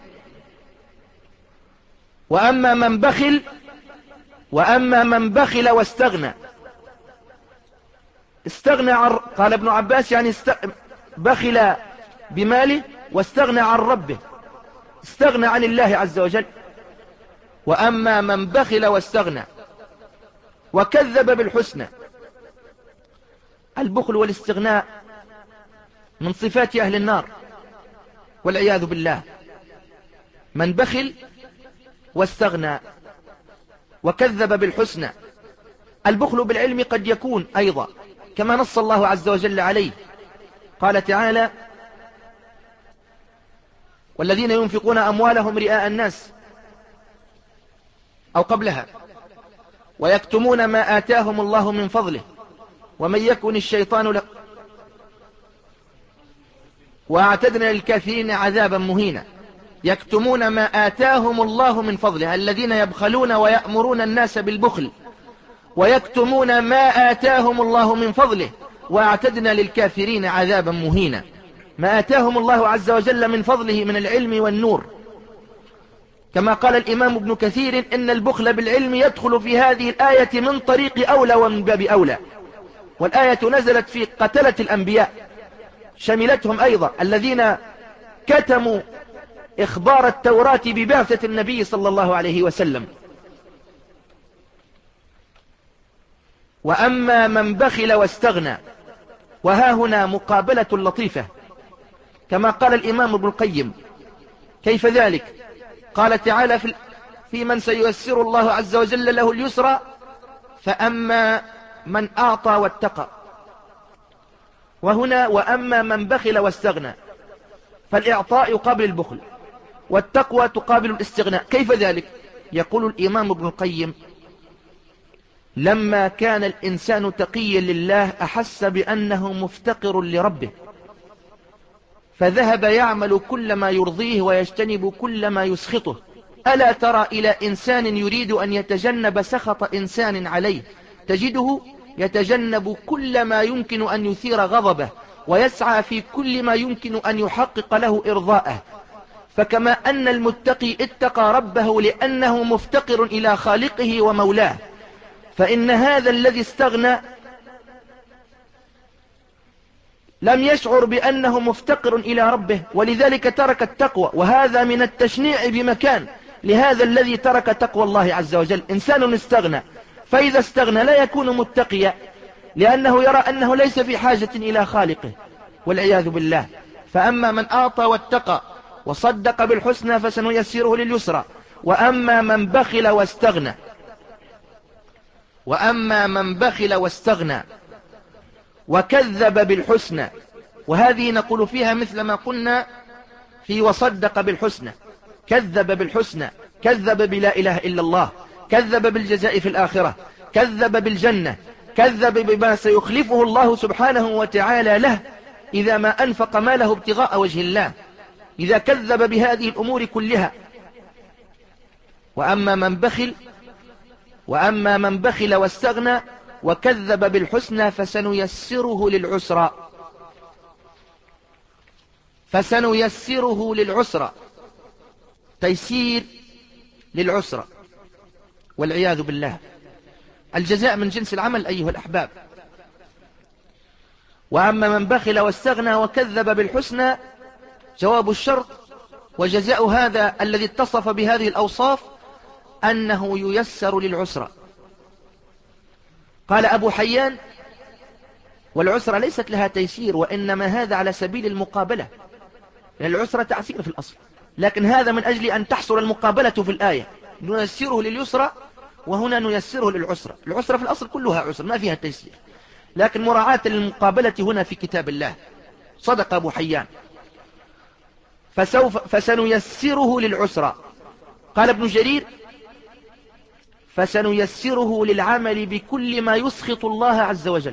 وأما من بخل وأما من بخل واستغنى، استغنى عن، قال ابن عباس يعني است... بخل بماله واستغنى عن ربه، استغنى عن الله عز وجل. وأما من بخل واستغنى وكذب بالحسنى، البخل والاستغناء من صفات أهل النار والعياذ بالله. من بخل واستغنى وكذب بالحسنى. البخل بالعلم قد يكون أيضا كما نص الله عز وجل عليه، قال تعالى: والذين ينفقون أموالهم رئاء الناس، أو قبلها: ويكتمون ما آتاهم الله من فضله ومن يكن الشيطان له وأعتدنا للكافرين عذابا مهينا. يكتمون ما آتاهم الله من فضله، الذين يبخلون ويأمرون الناس بالبخل، ويكتمون ما آتاهم الله من فضله وأعتدنا للكافرين عذابا مهينا. ما آتاهم الله عز وجل من فضله من العلم والنور، كما قال الإمام ابن كثير: إن البخل بالعلم يدخل في هذه الآية من طريق أولى ومن باب أولى. والآية نزلت في قتلة الأنبياء، شملتهم أيضا الذين كتموا إخبار التوراة ببعثة النبي صلى الله عليه وسلم. وأما من بخل واستغنى، وها هنا مقابلة لطيفة، كما قال الإمام ابن القيم: كيف ذلك؟ قال تعالى في, في من سييسر الله عز وجل له اليسرى، فأما من أعطى واتقى. وهنا وأما من بخل واستغنى، فالإعطاء يقابل البخل، والتقوى تقابل الاستغناء. كيف ذلك؟ يقول الإمام ابن القيم: لما كان الإنسان تقيا لله أحس بأنه مفتقر لربه، فذهب يعمل كل ما يرضيه ويجتنب كل ما يسخطه. ألا ترى إلى إنسان يريد أن يتجنب سخط إنسان عليه، تجده يتجنب كل ما يمكن أن يثير غضبه، ويسعى في كل ما يمكن أن يحقق له إرضاءه. فكما أن المتقي اتقى ربه لأنه مفتقر إلى خالقه ومولاه، فإن هذا الذي استغنى لم يشعر بأنه مفتقر إلى ربه، ولذلك ترك التقوى. وهذا من التشنيع بمكان لهذا الذي ترك تقوى الله عز وجل. إنسان استغنى، فإذا استغنى لا يكون متقيا، لأنه يرى أنه ليس في حاجة إلى خالقه والعياذ بالله. فأما من أعطى واتقى وصدق بالحسنى فسنيسره لليسرى. وأما من بخل واستغنى وأما من بخل واستغنى وكذب بالحسنى، وهذه نقول فيها مثل ما قلنا في وصدق بالحسنى: كذب بالحسنى، كذب بلا إله إلا الله، كذب بالجزاء في الآخرة، كذب بالجنة، كذب بما سيخلفه الله سبحانه وتعالى له إذا ما أنفق ماله ابتغاء وجه الله، إذا كذب بهذه الأمور كلها. وأما من بخل وأما من بخل واستغنى وكذب بالحسنى فسنيسره للعسرى فسنيسره للعسرى تيسير للعسرى والعياذ بالله. الجزاء من جنس العمل أيها الأحباب. وأما من بخل واستغنى وكذب بالحسنى، جواب الشرط وجزاء هذا الذي اتصف بهذه الأوصاف أنه ييسر للعسرى. قال أبو حيان: والعسرى ليست لها تيسير، وإنما هذا على سبيل المقابلة، لأن العسرى تعسير في الأصل، لكن هذا من أجل أن تحصل المقابلة في الآية. نيسره لليسرى وهنا نيسره للعسرى. العسرى في الأصل كلها عسر ما فيها تيسير، لكن مراعاة للمقابلة هنا في كتاب الله. صدق أبو حيان. فسوف فسنيسره للعسرى. قال ابن جرير: فسنيسره للعمل بكل ما يسخط الله عز وجل.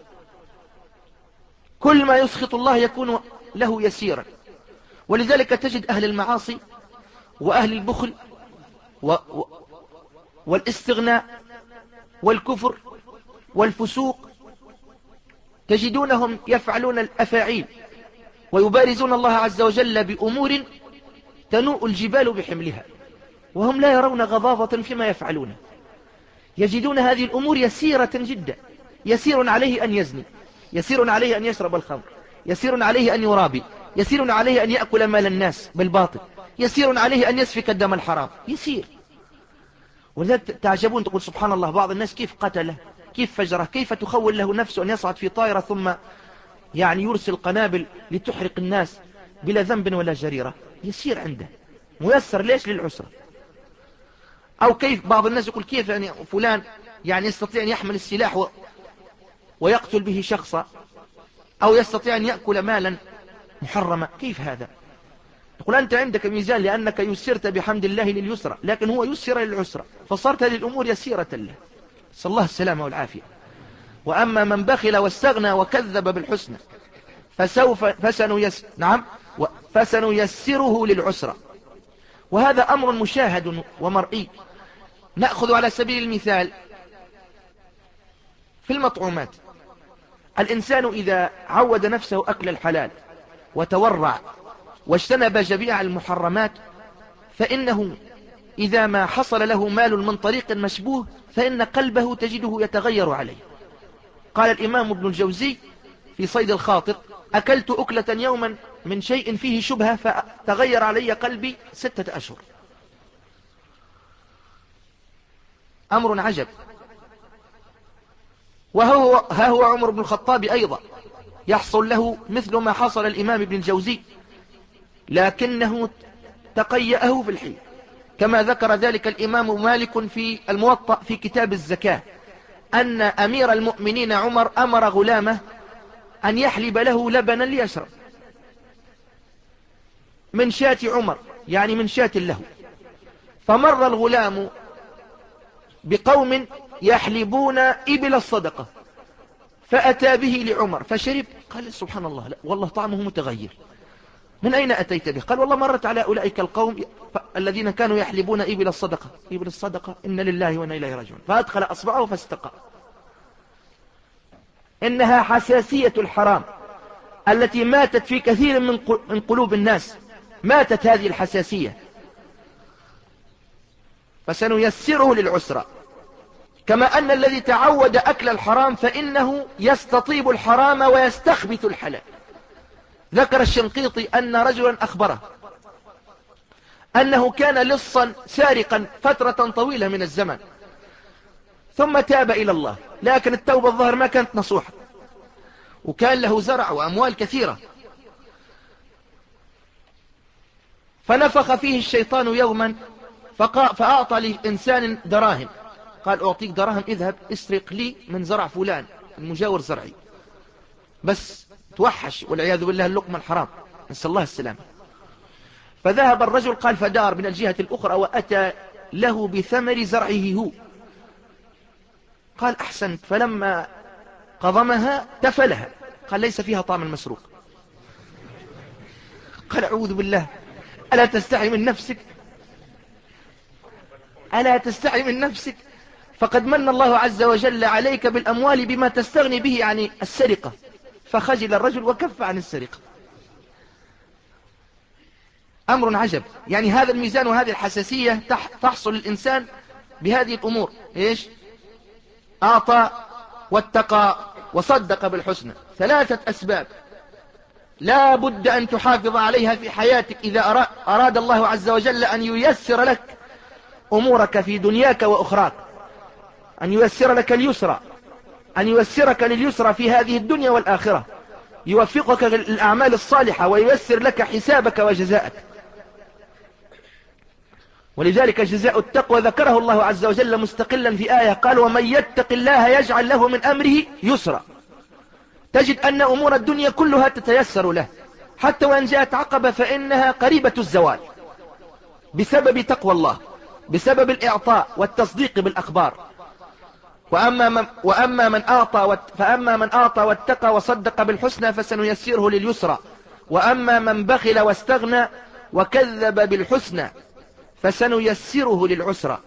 كل ما يسخط الله يكون له يسيرا. ولذلك تجد أهل المعاصي وأهل البخل و... و... والاستغناء والكفر والفسوق، تجدونهم يفعلون الأفاعيل ويبارزون الله عز وجل بأمور تنوء الجبال بحملها، وهم لا يرون غضاضة فيما يفعلونه. يجدون هذه الأمور يسيرة جدا. يسير عليه أن يزني، يسير عليه أن يشرب الخمر، يسير عليه أن يرابي، يسير عليه أن يأكل مال الناس بالباطل، يسير عليه أن يسفك الدم الحرام. يسير. ولذلك تعجبون، تقول سبحان الله، بعض الناس كيف قتله، كيف فجره، كيف تخول له نفسه أن يصعد في طائرة ثم يعني يرسل قنابل لتحرق الناس بلا ذنب ولا جريرة. يسير عنده ميسر، ليش؟ للعسرة. أو كيف بعض الناس يقول كيف يعني فلان يعني يستطيع أن يحمل السلاح و... ويقتل به شخصا، أو يستطيع أن يأكل مالا محرما، كيف هذا؟ يقول أنت عندك ميزان لأنك يسرت بحمد الله لليسرى، لكن هو يسر للعسرى فصارت هذه الأمور يسيرة له. صلى الله السلامة والعافية. وأما من بخل واستغنى وكذب بالحسنى فسوف فسنيس نعم فسنيسره للعسرى. وهذا أمر مشاهد ومرئي. نأخذ على سبيل المثال في المطعومات. الإنسان إذا عود نفسه أكل الحلال وتورع واجتنب جميع المحرمات، فإنه إذا ما حصل له مال من طريق مشبوه فإن قلبه تجده يتغير عليه. قال الإمام ابن الجوزي في صيد الخاطر: أكلت أكلة يوما من شيء فيه شبهة فتغير علي قلبي ستة أشهر. أمر عجب. وهو ها هو عمر بن الخطاب أيضا يحصل له مثل ما حصل الإمام ابن الجوزي، لكنه تقيأه في الحين، كما ذكر ذلك الإمام مالك في الموطأ في كتاب الزكاة، أن أمير المؤمنين عمر أمر غلامه أن يحلب له لبنا ليشرب من شاة عمر، يعني من شاة له. فمر الغلام بقوم يحلبون إبل الصدقة فأتى به لعمر فشرب. قال سبحان الله، لا والله طعمه متغير، من أين أتيت به؟ قال والله مرت على أولئك القوم الذين كانوا يحلبون إبل الصدقة. إبل الصدقة، إن لله وإنا إليه راجعون. فأدخل أصبعه فاستقى. إنها حساسية الحرام التي ماتت في كثير من قلوب الناس، ماتت هذه الحساسية. فسنيسره للعسرة. كما أن الذي تعود أكل الحرام فإنه يستطيب الحرام ويستخبث الحلال. ذكر الشنقيطي أن رجلا أخبره أنه كان لصا سارقا فترة طويلة من الزمن، ثم تاب إلى الله، لكن التوبة الظاهر ما كانت نصوحة، وكان له زرع وأموال كثيرة. فنفخ فيه الشيطان يوما فأعطى لإنسان دراهم، قال أعطيك دراهم، اذهب اسرق لي من زرع فلان المجاور زرعي، بس توحش والعياذ بالله اللقمة الحرام، نسأل الله السلامة. فذهب الرجل قال فدار من الجهة الأخرى وأتى له بثمر زرعه هو. قال أحسنت. فلما قضمها تفلها، قال ليس فيها طعم المسروق. قال أعوذ بالله، ألا تستحي من نفسك؟ ألا تستحي من نفسك؟ فقد من الله عز وجل عليك بالأموال بما تستغني به عن السرقة. فخجل الرجل وكف عن السرقة. أمر عجب. يعني هذا الميزان وهذه الحساسية تحصل الإنسان بهذه الأمور. إيش؟ أعطى واتقى وصدق بالحسنى، ثلاثة أسباب لا بد أن تحافظ عليها في حياتك إذا أراد الله عز وجل أن ييسر لك أمورك في دنياك وأخراك، أن ييسر لك اليسرى، أن ييسرك لليسرى في هذه الدنيا والآخرة، يوفقك للأعمال الصالحة وييسر لك حسابك وجزاءك. ولذلك جزاء التقوى ذكره الله عز وجل مستقلا في آية، قال ومن يتق الله يجعل له من أمره يسرا. تجد أن أمور الدنيا كلها تتيسر له، حتى وإن جاءت عقبة فإنها قريبة الزوال بسبب تقوى الله، بسبب الإعطاء والتصديق بالأخبار. وأما من, وأما من أعطى فأما من أعطى واتقى وصدق بالحسنى فسنيسره لليسرى، وأما من بخل واستغنى وكذب بالحسنى فسنيسره للعسرى.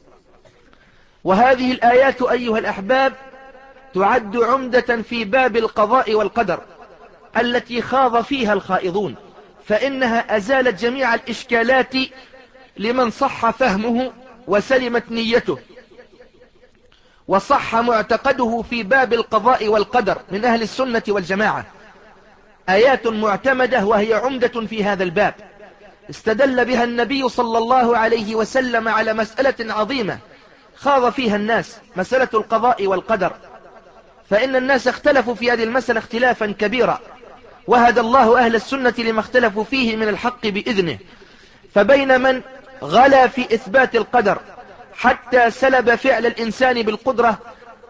وهذه الآيات أيها الأحباب تعد عمدة في باب القضاء والقدر التي خاض فيها الخائضون، فإنها أزالت جميع الإشكالات لمن صح فهمه وسلمت نيته وصح معتقده في باب القضاء والقدر من أهل السنة والجماعة. آيات معتمدة وهي عمدة في هذا الباب، استدل بها النبي صلى الله عليه وسلم على مسألة عظيمة خاض فيها الناس، مسألة القضاء والقدر، فإن الناس اختلفوا في هذه المسألة اختلافا كبيرا، وهدى الله أهل السنة لما اختلفوا فيه من الحق بإذنه. فبين من غلا في إثبات القدر حتى سلب فعل الإنسان بالقدرة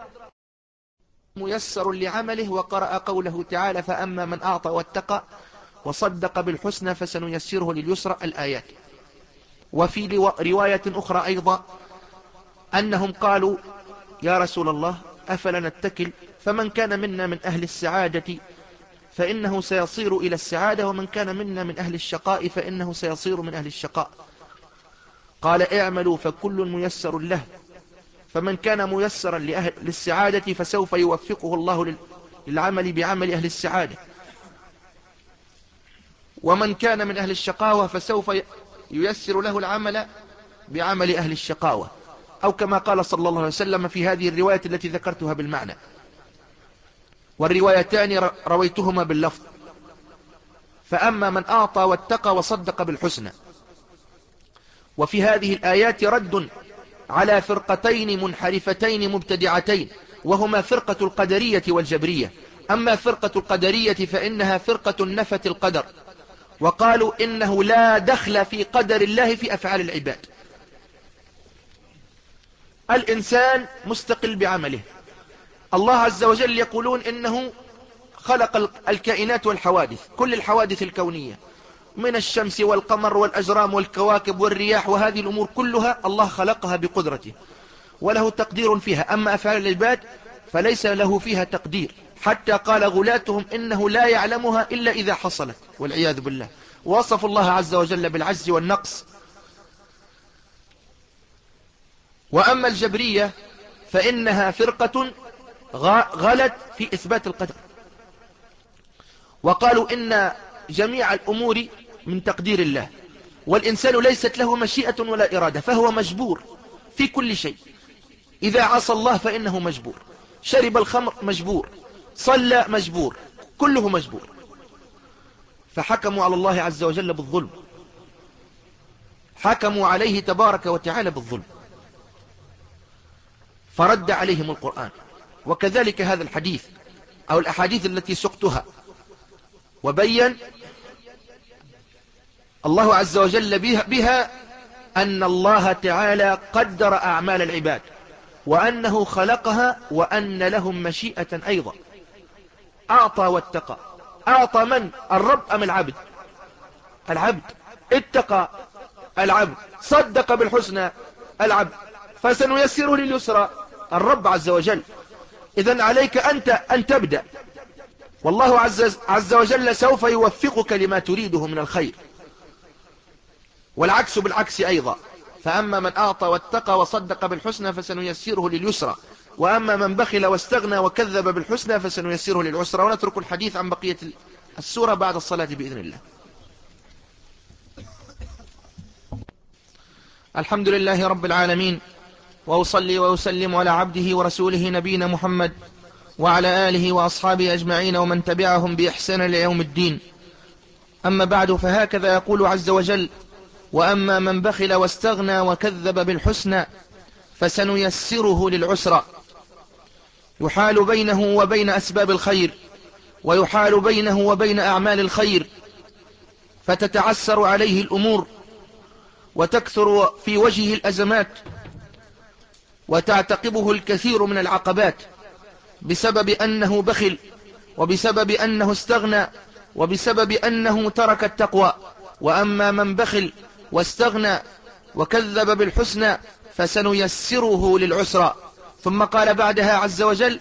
ميسر لعمله، وقرأ قوله تعالى فأما من أعطى واتقى وصدق بالحسنى فسنيسره لليسرى الآيات. وفي رواية أخرى أيضا أنهم قالوا يا رسول الله أفلا نتكل، فمن كان منا من أهل السعادة فإنه سيصير إلى السعادة، ومن كان منا من أهل الشقاء فإنه سيصير من أهل الشقاء. قال اعملوا فكل ميسر له، فمن كان ميسرا لأهل للسعادة فسوف يوفقه الله للعمل بعمل أهل السعادة، ومن كان من أهل الشقاوة فسوف ييسر له العمل بعمل أهل الشقاوة، أو كما قال صلى الله عليه وسلم في هذه الرواية التي ذكرتها بالمعنى، والروايتان رويتهما باللفظ فأما من أعطى واتقى وصدق بالحسنى. وفي هذه الآيات رد على فرقتين منحرفتين مبتدعتين، وهما فرقة القدرية والجبرية. أما فرقة القدرية فإنها فرقة نفت القدر، وقالوا إنه لا دخل في قدر الله في أفعال العباد، الإنسان مستقل بعمله. الله عز وجل يقولون إنه خلق الكائنات والحوادث، كل الحوادث الكونية من الشمس والقمر والأجرام والكواكب والرياح، وهذه الأمور كلها الله خلقها بقدرته وله تقدير فيها. أما أفعال العباد فليس له فيها تقدير، حتى قال غلاتهم إنه لا يعلمها إلا إذا حصلت والعياذ بالله، وصفوا الله عز وجل بالعجز والنقص. وأما الجبرية فإنها فرقة غلت في إثبات القدر، وقالوا إن جميع الأمور من تقدير الله، والإنسان ليست له مشيئة ولا إرادة، فهو مجبور في كل شيء. إذا عصى الله فإنه مجبور، شرب الخمر مجبور، صلى مجبور، كله مجبور. فحكموا على الله عز وجل بالظلم، حكموا عليه تبارك وتعالى بالظلم، فرد عليهم القرآن. وكذلك هذا الحديث أو الأحاديث التي سقتها، وبين الله عز وجل بها, بها أن الله تعالى قدر أعمال العباد، وأنه خلقها، وأن لهم مشيئة أيضا. أعطى واتقى، أعطى من؟ الرب أم العبد؟ العبد. اتقى العبد، صدق بالحسنى العبد، فسنيسره لليسرى الرب عز وجل. إذن عليك أنت أن تبدأ، والله عز, عز وجل سوف يوفقك لما تريده من الخير، والعكس بالعكس أيضا. فأما من أعطى واتقى وصدق بالحسنى فسنيسره لليسرى، وأما من بخل واستغنى وكذب بالحسنى فسنيسره للعسرى. ونترك الحديث عن بقية السورة بعد الصلاة بإذن الله. الحمد لله رب العالمين، وأصلي وأسلم على عبده ورسوله نبينا محمد وعلى آله وأصحابه أجمعين ومن تبعهم بإحسان ليوم الدين. أما بعد، فهكذا يقول عز وجل: وأما من بخل واستغنى وكذب بالحسنى فسنيسره للعسرى. يحال بينه وبين أسباب الخير، ويحال بينه وبين أعمال الخير، فتتعسر عليه الأمور، وتكثر في وجهه الأزمات، وتعتقبه الكثير من العقبات، بسبب أنه بخل، وبسبب أنه استغنى، وبسبب أنه ترك التقوى. وأما من بخل واستغنى وكذب بالحسنى فسنيسره للعسرى. ثم قال بعدها عز وجل: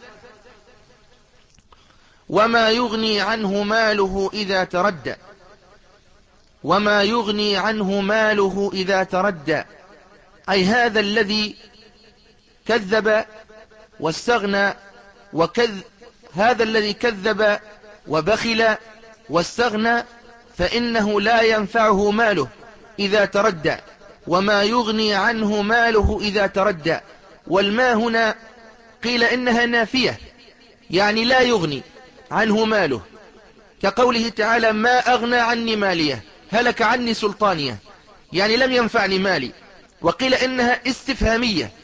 وما يغني عنه ماله إذا تردى. وما يغني عنه ماله إذا تردى، أي هذا الذي كذب واستغنى وكذ هذا الذي كذب وبخل واستغنى فإنه لا ينفعه ماله إذا تردى. وما يغني عنه ماله إذا تردى، والما هنا قيل إنها نافية، يعني لا يغني عنه ماله، كقوله تعالى: ما أغنى عني ماليه، هلك عني سلطانيه، يعني لم ينفعني مالي. وقيل إنها استفهامية،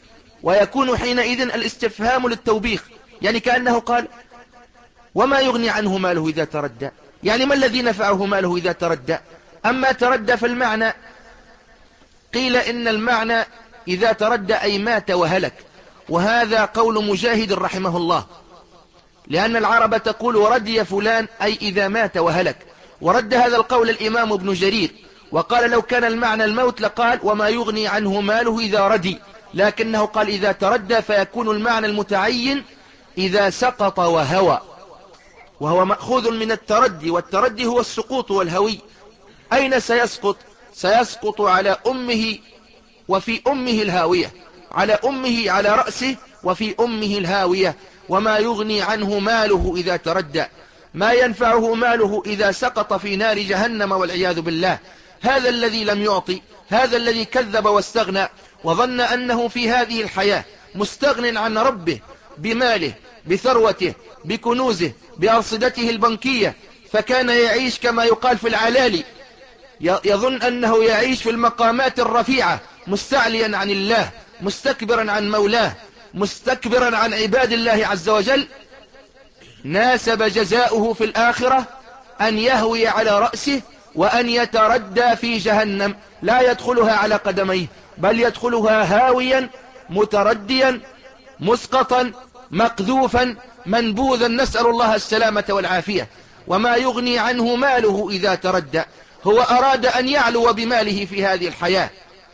ويكون حينئذ الاستفهام للتوبيخ، يعني كأنه قال وما يغني عنه ماله إذا تردى، يعني ما الذي نفعه ماله إذا تردى. أما تردى فالمعنى قيل إن المعنى إذا تردى أي مات وهلك، وهذا قول مجاهد رحمه الله، لأن العرب تقول ردي فلان أي إذا مات وهلك. ورد هذا القول الإمام ابن جرير وقال لو كان المعنى الموت لقال وما يغني عنه ماله إذا ردي، لكنه قال إذا تردى فيكون المعنى المتعين إذا سقط وهوى، وهو مأخوذ من التردي، والتردي هو السقوط والهوي. أين سيسقط؟ سيسقط على أمه وفي أمه الهاوية، على أمه على رأسه وفي أمه الهاوية. وما يغني عنه ماله إذا تردى، ما ينفعه ماله إذا سقط في نار جهنم والعياذ بالله. هذا الذي لم يعطي، هذا الذي كذب واستغنى وظن أنه في هذه الحياة مستغن عن ربه بماله بثروته بكنوزه بأرصدته البنكية، فكان يعيش كما يقال في العلالي، يظن أنه يعيش في المقامات الرفيعة مستعليا عن الله، مستكبرا عن مولاه، مستكبرا عن عباد الله عز وجل. ناسب جزاؤه في الآخرة أن يهوي على رأسه وأن يتردى في جهنم، لا يدخلها على قدميه بل يدخلها هاويا مترديا مسقطا مقذوفا منبوذا، نسأل الله السلامة والعافية. وما يغني عنه ماله إذا تردى، هو أراد أن يعلو بماله في هذه الحياة،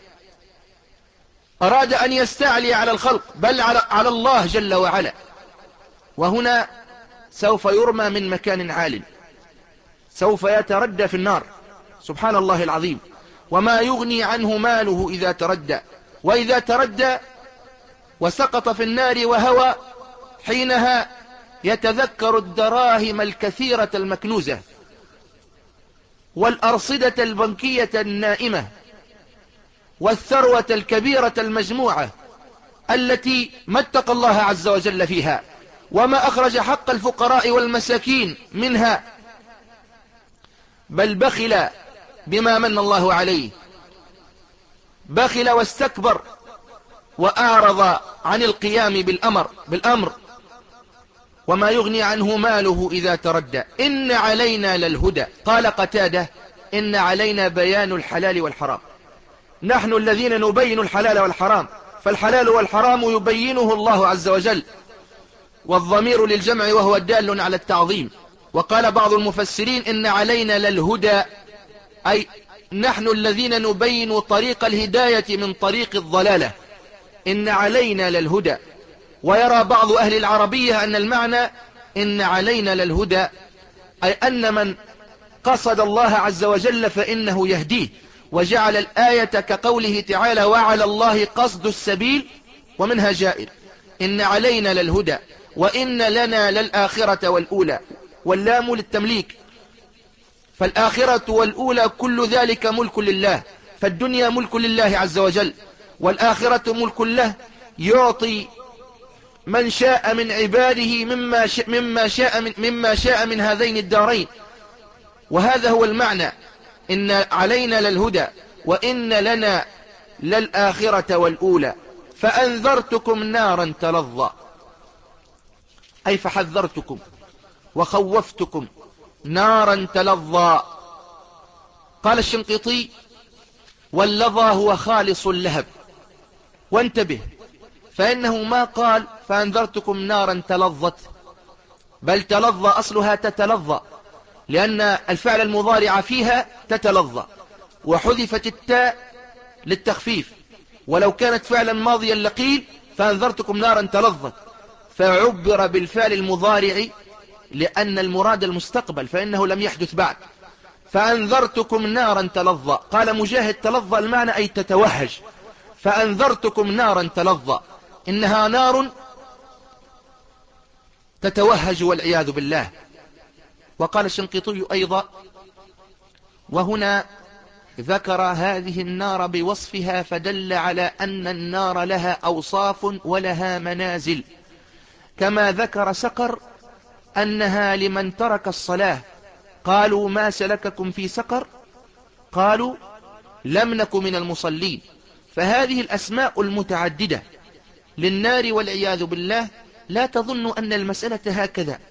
أراد أن يستعلي على الخلق بل على, على الله جل وعلا، وهنا سوف يرمى من مكان عال، سوف يتردى في النار، سبحان الله العظيم. وما يغني عنه ماله إذا تردى، وإذا تردى وسقط في النار وهوى، حينها يتذكر الدراهم الكثيرة المكنوزة والأرصدة البنكية النائمة والثروة الكبيرة المجموعة التي ما اتقى الله عز وجل فيها وما أخرج حق الفقراء والمساكين منها، بل بخل بما من الله عليه، بخل واستكبر وأعرض عن القيام بالأمر, بالأمر. وما يغني عنه ماله إذا تردى. إن علينا للهدى، قال قتادة إن علينا بيان الحلال والحرام، نحن الذين نبين الحلال والحرام، فالحلال والحرام يبينه الله عز وجل، والضمير للجمع وهو دال على التعظيم. وقال بعض المفسرين إن علينا للهدى، أي نحن الذين نبين طريق الهداية من طريق الضلالة، إن علينا للهدى. ويرى بعض أهل العربية أن المعنى إن علينا للهدى أي أن من قصد الله عز وجل فإنه يهديه، وجعل الآية كقوله تعالى وعلى الله قصد السبيل ومنها جائر. إن علينا للهدى وإن لنا للآخرة والأولى، واللام للتمليك، فالآخرة والأولى كل ذلك ملك لله، فالدنيا ملك لله عز وجل والآخرة ملك له، يعطي من شاء من عباده مما شاء, مما شاء, من, مما شاء من هذين الدارين. وهذا هو المعنى، إن علينا للهدى وإن لنا للآخرة والأولى. فأنذرتكم نارا تلظى، أي فحذرتكم وخوفتكم نارا تلظى. قال الشنقيطي واللظى هو خالص اللهب، وانتبه فإنه ما قال فأنذرتكم نارا تلظت، بل تلظى أصلها تتلظى، لأن الفعل المضارع فيها تتلظى، وحذفت التاء للتخفيف، ولو كانت فعلا ماضيا لقيل فأنذرتكم نارا تلظت، فعبر بالفعل المضارع لأن المراد المستقبل فإنه لم يحدث بعد. فأنذرتكم نارا تلظى، قال مجاهد تلظى المعنى أي تتوهج، فأنذرتكم نارا تلظى إنها نار تتوهج والعياذ بالله. وقال الشنقيطي أيضا وهنا ذكر هذه النار بوصفها فدل على أن النار لها أوصاف ولها منازل، كما ذكر سقر أنها لمن ترك الصلاة قالوا ما سلككم في سقر قالوا لم نك من المصلين. فهذه الأسماء المتعددة للنار والعياذ بالله، لا تظن أن المسألة هكذا،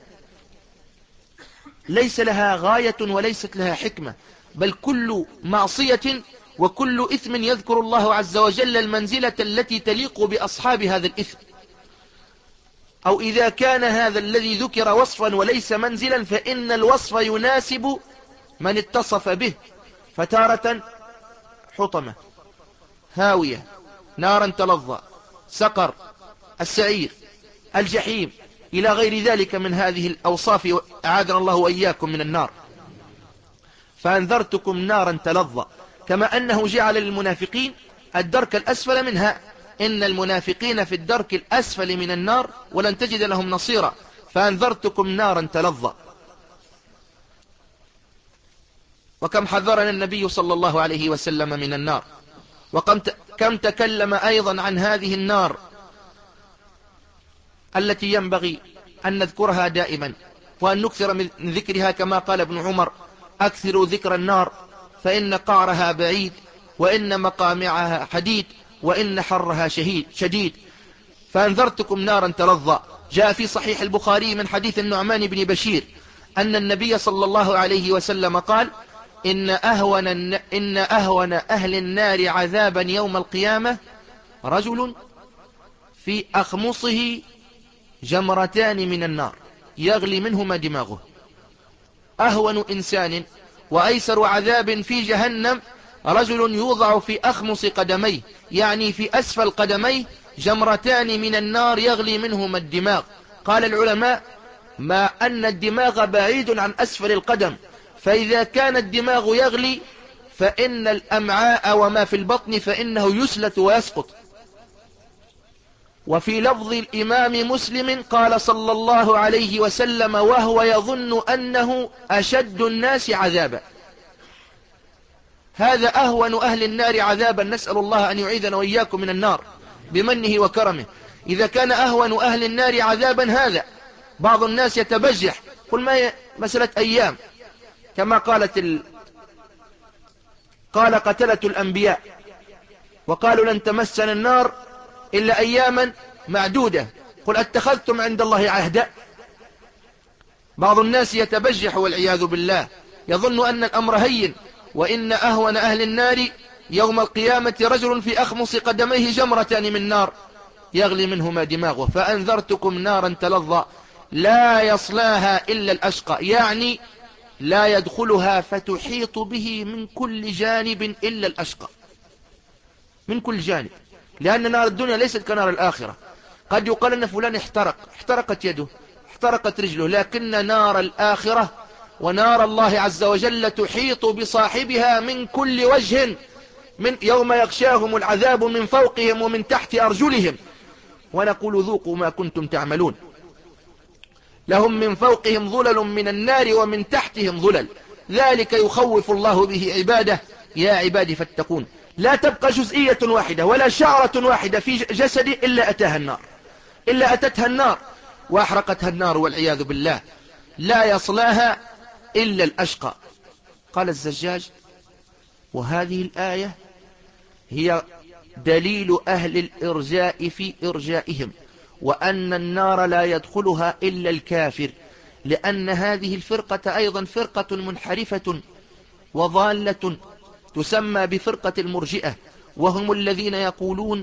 ليس لها غاية وليست لها حكمة، بل كل معصية وكل إثم يذكر الله عز وجل المنزلة التي تليق بأصحاب هذا الإثم، أو إذا كان هذا الذي ذكر وصفا وليس منزلا فإن الوصف يناسب من اتصف به، فتارة حطمة، هاوية، نارا تلظى، سقر، السعير، الجحيم، إلى غير ذلك من هذه الأوصاف، أعاذنا الله وإياكم من النار. فأنذرتكم نارا تلظى، كما أنه جعل للمنافقين الدرك الأسفل منها، إن المنافقين في الدرك الأسفل من النار ولن تجد لهم نصيرا. فأنذرتكم نارا تلظى. وكم حذرنا النبي صلى الله عليه وسلم من النار، وكم تكلم أيضا عن هذه النار التي ينبغي أن نذكرها دائما وأن نكثر من ذكرها، كما قال ابن عمر: أكثروا ذكر النار فإن قعرها بعيد، وإن مقامعها حديد، وإن حرها شديد. فأنذرتكم نارا تلظى. جاء في صحيح البخاري من حديث النعمان بن بشير أن النبي صلى الله عليه وسلم قال: إن أهون, إن أهون أهل النار عذابا يوم القيامة رجل في أخمصه جمرتان من النار يغلي منهما دماغه. أهون إنسان وأيسر عذاب في جهنم رجل يوضع في أخمص قدميه، يعني في أسفل قدميه، جمرتان من النار يغلي منهما الدماغ. قال العلماء: ما أن الدماغ بعيد عن أسفل القدم، فإذا كان الدماغ يغلي فإن الأمعاء وما في البطن فإنه يسلت ويسقط. وفي لفظ الإمام مسلم قال صلى الله عليه وسلم وهو يظن أنه أشد الناس عذابا. هذا أهون أهل النار عذابا، نسأل الله أن يعيذنا وإياكم من النار بمنه وكرمه. إذا كان أهون أهل النار عذابا هذا، بعض الناس يتبجح، قل ما هي مسألة أيام، كما قالت ال... قال قتلة الأنبياء وقالوا لن تمسنا النار إلا أياما معدودة، قل اتخذتم عند الله عهدا. بعض الناس يتبجح والعياذ بالله، يظن أن الأمر هين، وإن أهون أهل النار يوم القيامة رجل في أخمص قدميه جمرتان من نار يغلي منهما دماغه. فأنذرتكم نارا تلظى لا يصلاها إلا الأشقى، يعني لا يدخلها فتحيط به من كل جانب إلا الأشقى، من كل جانب، لأن نار الدنيا ليست كنار الآخرة. قد يقال أن فلان احترق، احترقت يده، احترقت رجله، لكن نار الآخرة ونار الله عز وجل تحيط بصاحبها من كل وجه، من يوم يغشاهم العذاب من فوقهم ومن تحت أرجلهم ونقول ذوقوا ما كنتم تعملون. لهم من فوقهم ظلل من النار ومن تحتهم ظلل، ذلك يخوف الله به عباده، يا عبادي فاتقون. لا تبقى جزئية واحدة ولا شعرة واحدة في جسدي إلا أتاها النار، إلا أتتها النار وأحرقتها النار والعياذ بالله. لا يصلاها إلا الأشقى. قال الزجاج: وهذه الآية هي دليل أهل الإرجاء في إرجائهم، وأن النار لا يدخلها إلا الكافر، لأن هذه الفرقة أيضا فرقة منحرفة وضالة تسمى بفرقة المرجئة، وهم الذين يقولون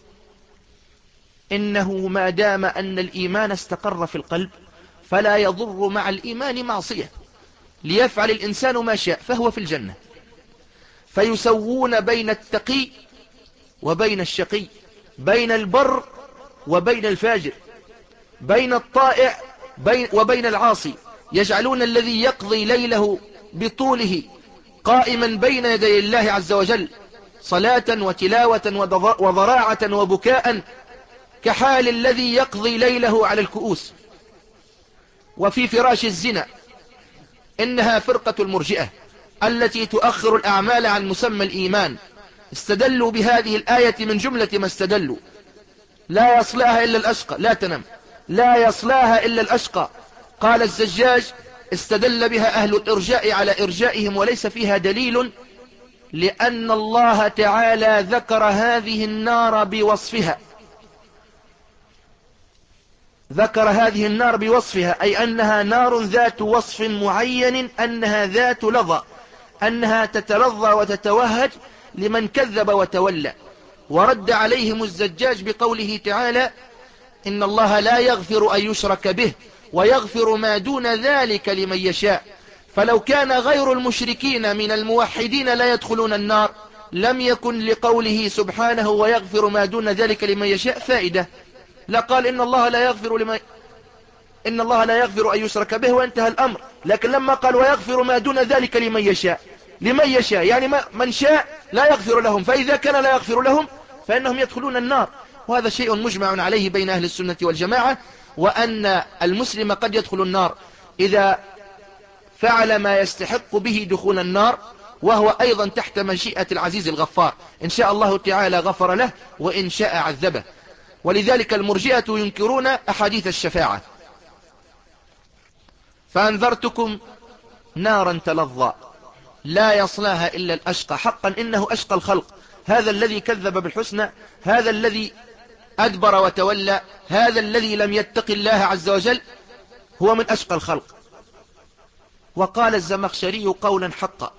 إنه ما دام أن الإيمان استقر في القلب فلا يضر مع الإيمان معصية، ليفعل الإنسان ما شاء فهو في الجنة. فيسوون بين التقي وبين الشقي، بين البر وبين الفاجر، بين الطائع وبين العاصي، يجعلون الذي يقضي ليله بطوله قائما بين يدي الله عز وجل صلاة وتلاوة وضراعة وبكاء كحال الذي يقضي ليله على الكؤوس. وفي فراش الزنا، إنها فرقة المرجئة التي تؤخر الأعمال عن مسمى الإيمان. استدلوا بهذه الآية من جملة ما استدلوا: لا يصلاها إلا الأشقى، لا تنم، لا يصلاها إلا الأشقى. قال الزجاج: استدل بها أهل الإرجاء على إرجائهم وليس فيها دليل، لأن الله تعالى ذكر هذه النار بوصفها، ذكر هذه النار بوصفها، أي أنها نار ذات وصف معين، أنها ذات لظى، أنها تتلظى وتتوهج لمن كذب وتولى. ورد عليهم الزجاج بقوله تعالى: إن الله لا يغفر أن يشرك به ويغفر ما دون ذلك لمن يشاء. فلو كان غير المشركين من الموحدين لا يدخلون النار لم يكن لقوله سبحانه ويغفر ما دون ذلك لمن يشاء فائدة. لا قال إن الله لا يغفر لمن إن الله لا يغفر أن يشرك به وانتهى الأمر، لكن لما قال ويغفر ما دون ذلك لمن يشاء، لمن يشاء يعني من شاء لا يغفر لهم، فإذا كان لا يغفر لهم فإنهم يدخلون النار. وهذا شيء مجمع عليه بين أهل السنة والجماعة، وأن المسلم قد يدخل النار إذا فعل ما يستحق به دخول النار، وهو أيضا تحت مشيئة العزيز الغفار، إن شاء الله تعالى غفر له وإن شاء عذبه. ولذلك المرجئة ينكرون أحاديث الشفاعة. فأنذرتكم نارا تلظى لا يصلاها إلا الأشقى، حقا إنه أشقى الخلق، هذا الذي كذب بالحسنى، هذا الذي أدبر وتولى، هذا الذي لم يتق الله عز وجل هو من أشقى الخلق. وقال الزمخشري قولا حقا: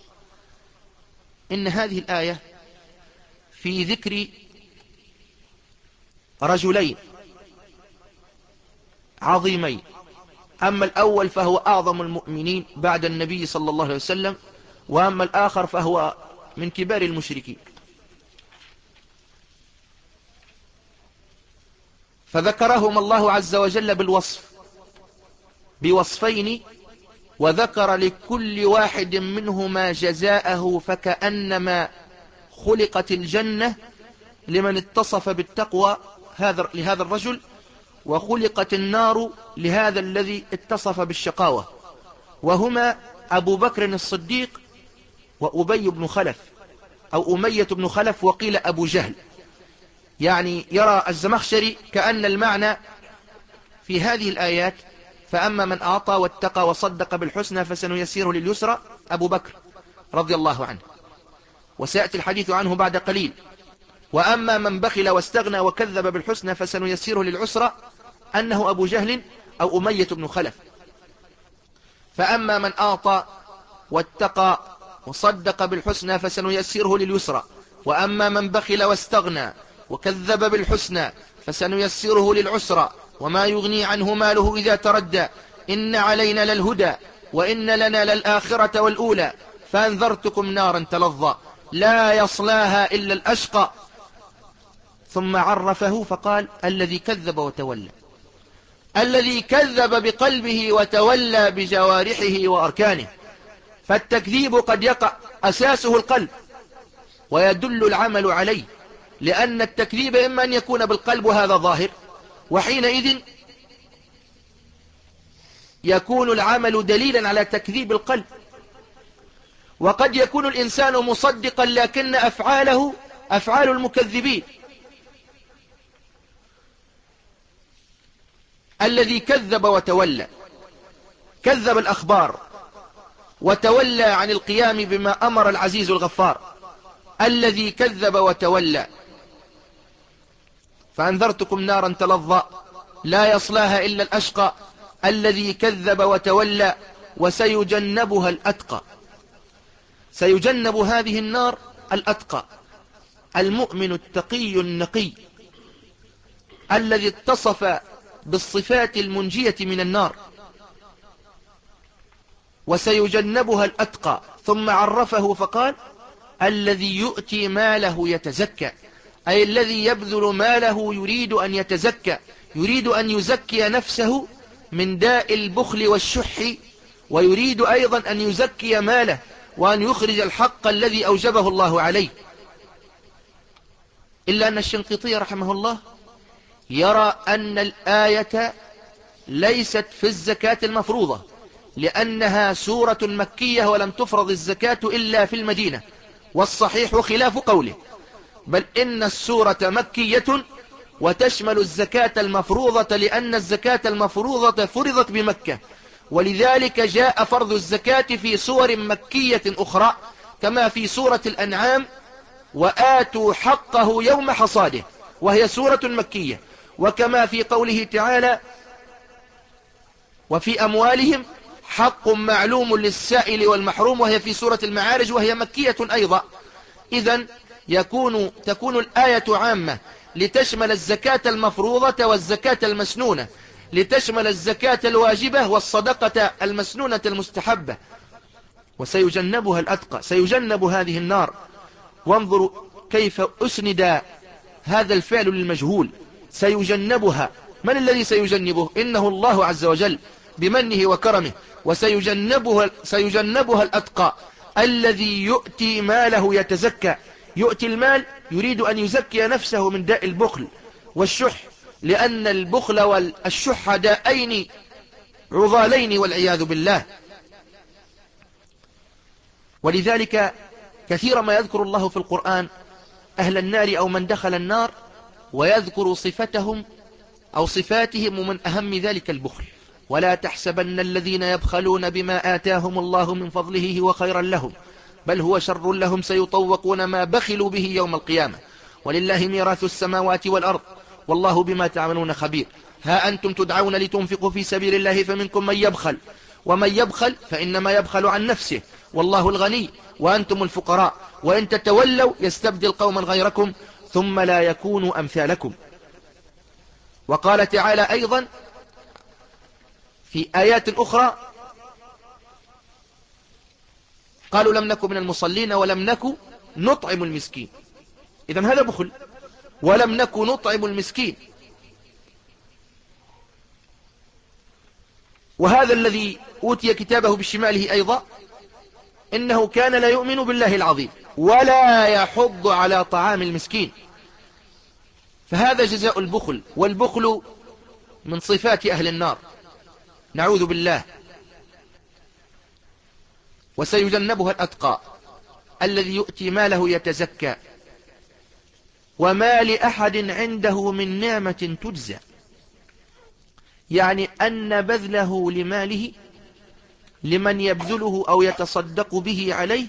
إن هذه الآية في ذكر رجلين عظيمين، أما الأول فهو أعظم المؤمنين بعد النبي صلى الله عليه وسلم، وأما الآخر فهو من كبار المشركين. فذكرهم الله عز وجل بالوصف بوصفين، وذكر لكل واحد منهما جزاءه، فكأنما خلقت الجنة لمن اتصف بالتقوى هذا لهذا الرجل، وخلقت النار لهذا الذي اتصف بالشقاوة، وهما أبو بكر الصديق وأبي بن خلف أو أمية بن خلف، وقيل أبو جهل. يعني يرى الزمخشري كأن المعنى في هذه الآيات: فأما من أعطى واتقى وصدق بالحسنى فسنيسره لليسرى، أبو بكر رضي الله عنه، وسيأتي الحديث عنه بعد قليل. وأما من بخل واستغنى وكذب بالحسنى فسنيسره للعسرى، أنه أبو جهل أو أمية بن خلف. فأما من أعطى واتقى وصدق بالحسنى فسنيسره لليسرى، وأما من بخل واستغنى وكذب بالحسنى فسنيسره للعسرى، وما يغني عنه ماله إذا تردى، إن علينا للهدى وإن لنا للآخرة والأولى، فأنذرتكم نارا تلظى لا يصلاها إلا الأشقى. ثم عرفه فقال: الذي كذب وتولى، الذي كذب بقلبه وتولى بجوارحه وأركانه. فالتكذيب قد يقع أساسه القلب ويدل العمل عليه، لأن التكذيب إما أن يكون بالقلب وهذا ظاهر، وحينئذ يكون العمل دليلا على تكذيب القلب. وقد يكون الإنسان مصدقا لكن أفعاله أفعال المكذبين. الذي كذب وتولى، كذب الأخبار وتولى عن القيام بما أمر العزيز الغفار. الذي كذب وتولى. فأنذرتكم نارا تلظى لا يصلاها إلا الأشقى الذي كذب وتولى وسيجنبها الأتقى. سيجنب هذه النار الأتقى، المؤمن التقي النقي الذي اتصف بالصفات المنجية من النار. وسيجنبها الأتقى، ثم عرفه فقال: الذي يؤتي ماله يتزكى، أي الذي يبذل ماله يريد أن يتزكى، يريد أن يزكي نفسه من داء البخل والشح، ويريد أيضا أن يزكي ماله وأن يخرج الحق الذي أوجبه الله عليه. إلا أن الشنقيطي رحمه الله يرى أن الآية ليست في الزكاة المفروضة، لأنها سورة مكية ولم تفرض الزكاة إلا في المدينة، والصحيح خلاف قوله، بل إن السورة مكية وتشمل الزكاة المفروضة، لأن الزكاة المفروضة فرضت بمكة، ولذلك جاء فرض الزكاة في سور مكية أخرى كما في سورة الأنعام: وآتوا حقه يوم حصاده، وهي سورة مكية. وكما في قوله تعالى وفي أموالهم حق معلوم للسائل والمحروم، وهي في سورة المعارج وهي مكية أيضا. إذن يكون تكون الآية عامة لتشمل الزكاة المفروضة والزكاة المسنونة، لتشمل الزكاة الواجبة والصدقة المسنونة المستحبة. وسيجنبها الأتقى، سيجنب هذه النار. وانظروا كيف أسند هذا الفعل للمجهول، سيجنبها. من الذي سيجنبه؟ إنه الله عز وجل بمنه وكرمه. وسيجنبها سيجنبها الأتقى الذي يؤتي ماله يتزكى. يؤتي المال يريد أن يزكي نفسه من داء البخل والشح، لأن البخل والشح داءين عضالين والعياذ بالله. ولذلك كثيرا ما يذكر الله في القرآن أهل النار أو من دخل النار، ويذكر صفتهم أو صفاتهم، ومن أهم ذلك البخل. ولا تحسبن الذين يبخلون بما آتاهم الله من فضله هو خيرا لهم، بل هو شر لهم، سيطوقون ما بخلوا به يوم القيامة، ولله ميراث السماوات والأرض والله بما تعملون خبير. ها أنتم تدعون لتنفقوا في سبيل الله فمنكم من يبخل، ومن يبخل فإنما يبخل عن نفسه، والله الغني وأنتم الفقراء، وإن تتولوا يستبدل قوما غيركم ثم لا يكونوا أمثالكم. وقال تعالى أيضا في آيات أخرى قالوا لم نكن من المصلين ولم نكن نطعم المسكين. إذن هذا بخل. ولم نكن نطعم المسكين. وهذا الذي أوتي كتابه بشماله أيضا إنه كان لا يؤمن بالله العظيم ولا يحض على طعام المسكين. فهذا جزاء البخل، والبخل من صفات أهل النار، نعوذ بالله. وسيجنبها الأتقى الذي يؤتي ماله يتزكى وما لأحد عنده من نعمة تجزى، يعني أن بذله لماله لمن يبذله أو يتصدق به عليه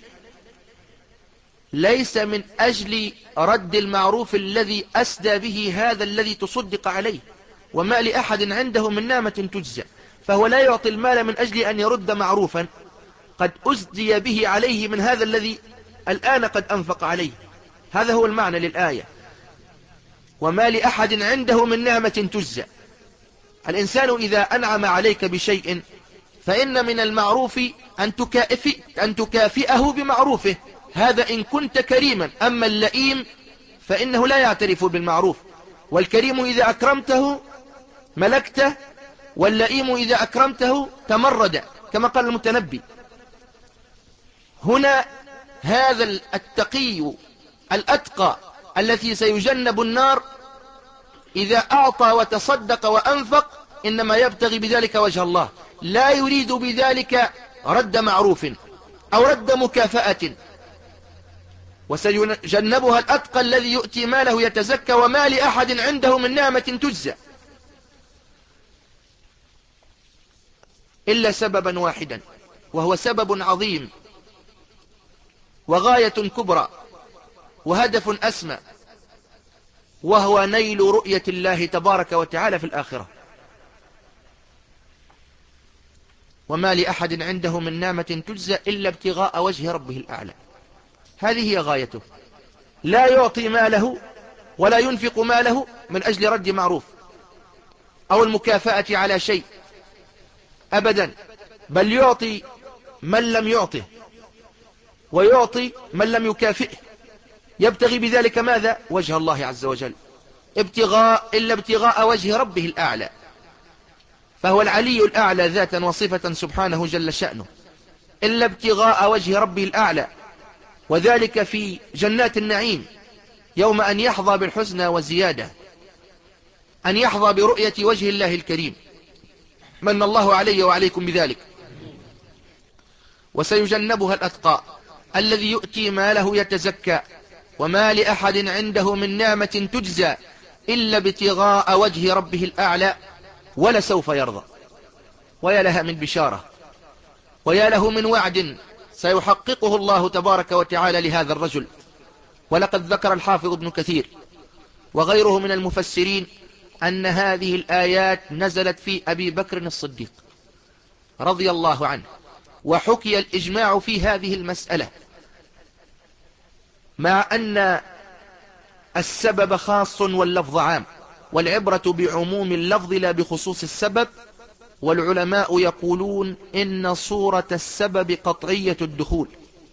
ليس من أجل رد المعروف الذي أسدى به هذا الذي تصدق عليه. وما لأحد عنده من نعمة تجزى، فهو لا يعطي المال من أجل أن يرد معروفا قد أسدي به عليه من هذا الذي الآن قد أنفق عليه. هذا هو المعنى للآية، وما لأحد عنده من نعمة تجزى. الإنسان إذا أنعم عليك بشيء فإن من المعروف أن تكافئ أن تكافئه بمعروفه، هذا إن كنت كريما. أما اللئيم فإنه لا يعترف بالمعروف، والكريم إذا أكرمته ملكته، واللئيم إذا أكرمته تمرد، كما قال المتنبي. هنا هذا التقي الأتقى الذي سيجنب النار إذا أعطى وتصدق وأنفق إنما يبتغي بذلك وجه الله، لا يريد بذلك رد معروف أو رد مكافأة. وسيجنبها الأتقى الذي يؤتي ماله يتزكى وما لأحد عنده من نعمة تجزى إلا سببا واحدا، وهو سبب عظيم وغاية كبرى وهدف أسمى، وهو نيل رؤية الله تبارك وتعالى في الآخرة. وما لأحد عنده من نعمة تجزى إلا ابتغاء وجه ربه الأعلى، هذه هي غايته. لا يعطي ماله ولا ينفق ماله من أجل رد معروف أو المكافأة على شيء أبدا، بل يعطي من لم يعطه ويعطي من لم يكافئه، يبتغي بذلك ماذا؟ وجه الله عز وجل. ابتغاء إلا ابتغاء وجه ربه الأعلى، فهو العلي الأعلى ذاتا وصفة سبحانه جل شأنه. إلا ابتغاء وجه ربه الأعلى، وذلك في جنات النعيم يوم أن يحظى بالحسنى وزيادة، أن يحظى برؤية وجه الله الكريم، من الله علي وعليكم بذلك. وسيجنبها الأتقى الذي يؤتي ماله يتزكى وما لأحد عنده من نعمة تجزى إلا ابتغاء وجه ربه الأعلى ولسوف يرضى. ويا لها من بشارة، ويا له من وعد سيحققه الله تبارك وتعالى لهذا الرجل. ولقد ذكر الحافظ ابن كثير وغيره من المفسرين أن هذه الآيات نزلت في أبي بكر الصديق رضي الله عنه، وحكي الإجماع في هذه المسألة، مع أن السبب خاص واللفظ عام، والعبرة بعموم اللفظ لا بخصوص السبب. والعلماء يقولون إن صورة السبب قطعية الدخول.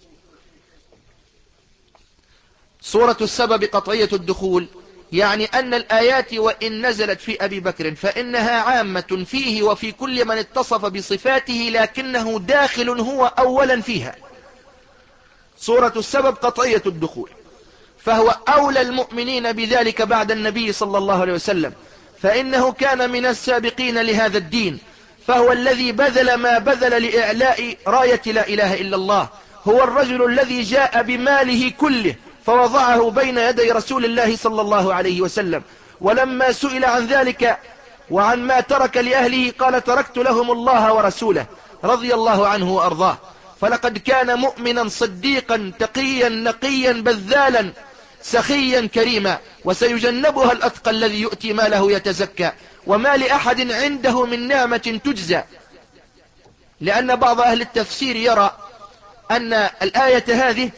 صورة السبب قطعية الدخول يعني أن الآيات وإن نزلت في أبي بكر فإنها عامة فيه وفي كل من اتصف بصفاته، لكنه داخل هو أولا فيها. صورة السبب قطعية الدخول، فهو أولى المؤمنين بذلك بعد النبي صلى الله عليه وسلم، فإنه كان من السابقين لهذا الدين، فهو الذي بذل ما بذل لإعلاء راية لا إله إلا الله. هو الرجل الذي جاء بماله كله فوضعه بين يدي رسول الله صلى الله عليه وسلم، ولما سئل عن ذلك وعن ما ترك لأهله قال: تركت لهم الله ورسوله، رضي الله عنه وأرضاه. فلقد كان مؤمنا صديقا تقيا نقيا بذالا سخيا كريما، وسيجنبها الأتقى الذي يؤتي ماله يتزكى، وما لأحد عنده من نعمة تجزى. لأن بعض أهل التفسير يرى أن الآية هذه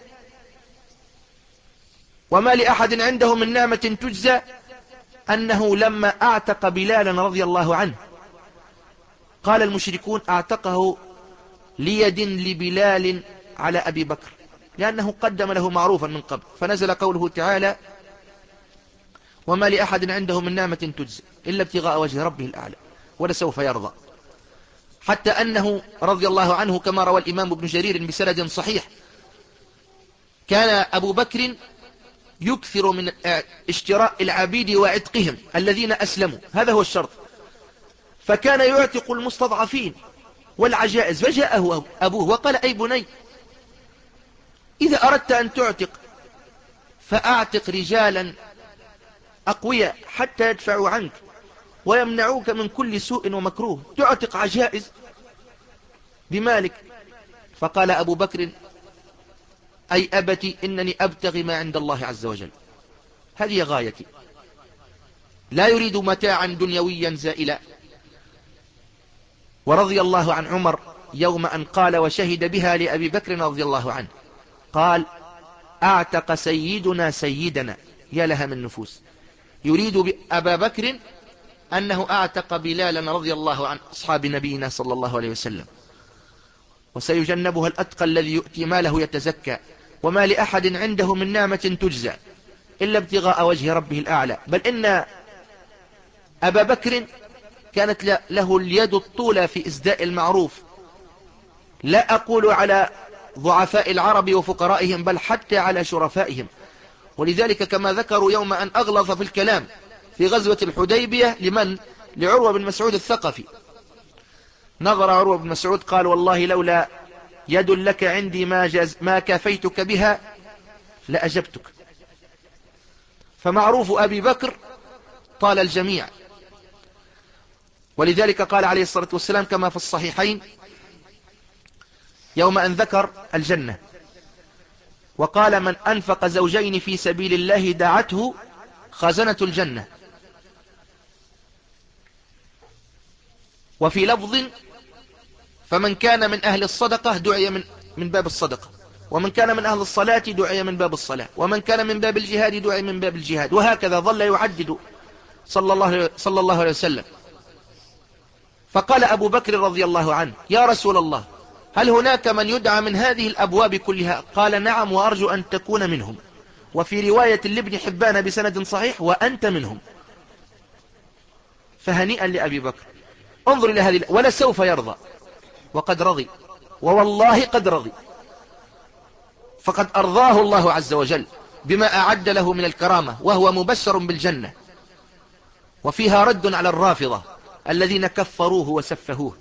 وما لأحد عنده من نعمة تجزى أنه لما أعتق بلالا رضي الله عنه قال المشركون: أعتقه ليد لبلال على أبي بكر، لأنه قدم له معروفا من قبل، فنزل قوله تعالى: وما لأحد عنده من نعمة تجزى إلا ابتغاء وجه ربه الأعلى ولسوف يرضى. حتى أنه رضي الله عنه كما روى الإمام ابن جرير بسند صحيح كان أبو بكر يكثر من اشتراء العبيد وعتقهم الذين أسلموا، هذا هو الشرط، فكان يعتق المستضعفين والعجائز. فجاءه أبوه وقال: أي بني، إذا أردت أن تعتق فأعتق رجالا أقوياء حتى يدفعوا عنك ويمنعوك من كل سوء ومكروه، تعتق عجائز بمالك. فقال أبو بكر: أي أبتي، إنني أبتغي ما عند الله عز وجل، هذه غايتي، لا يريد متاعا دنيويا زائلا. ورضي الله عن عمر يوم أن قال وشهد بها لأبي بكر رضي الله عنه، قال: أعتق سيدنا سيدنا، يا لها من نفوس. يريد بأبا بكر أنه أعتق بلالا رضي الله عن أصحاب نبينا صلى الله عليه وسلم، وسيجنبها الأتقى الذي يؤتي ماله يتزكى، وما لأحد عنده من نعمة تجزى إلا ابتغاء وجه ربه الأعلى. بل إن أبا بكر كانت له اليد الطولى في إسداء المعروف، لا أقول على ضعفاء العرب وفقرائهم، بل حتى على شرفائهم. ولذلك كما ذكروا يوم أن أغلظ في الكلام في غزوة الحديبية لمن؟ لعروة بن مسعود الثقفي. نظر عروة بن مسعود قال: والله لولا يد لك عندي ما, جز ما كافيتك بها لأجبتك. فمعروف أبي بكر طال الجميع. ولذلك قال عليه الصلاة والسلام كما في الصحيحين يوم أن ذكر الجنة، وقال: من أنفق زوجين في سبيل الله دعته خزنة الجنة. وفي لفظ: فمن كان من أهل الصدقة دعي من, من باب الصدقة، ومن كان من أهل الصلاة دعي من باب الصلاة، ومن كان من باب الجهاد دعي من باب الجهاد، وهكذا ظل يعدد صلى الله, صلى الله عليه وسلم. فقال أبو بكر رضي الله عنه: يا رسول الله، هل هناك من يدعى من هذه الأبواب كلها؟ قال: نعم، وأرجو أن تكون منهم. وفي رواية لابن حبان بسند صحيح: وأنت منهم. فهنيئا لأبي بكر. انظر إلى هذه، ولسوف يرضى، وقد رضي، ووالله قد رضي، فقد أرضاه الله عز وجل بما أعد له من الكرامة، وهو مبشر بالجنة، وفيها رد على الرافضة الذين كفروه وسفهوه.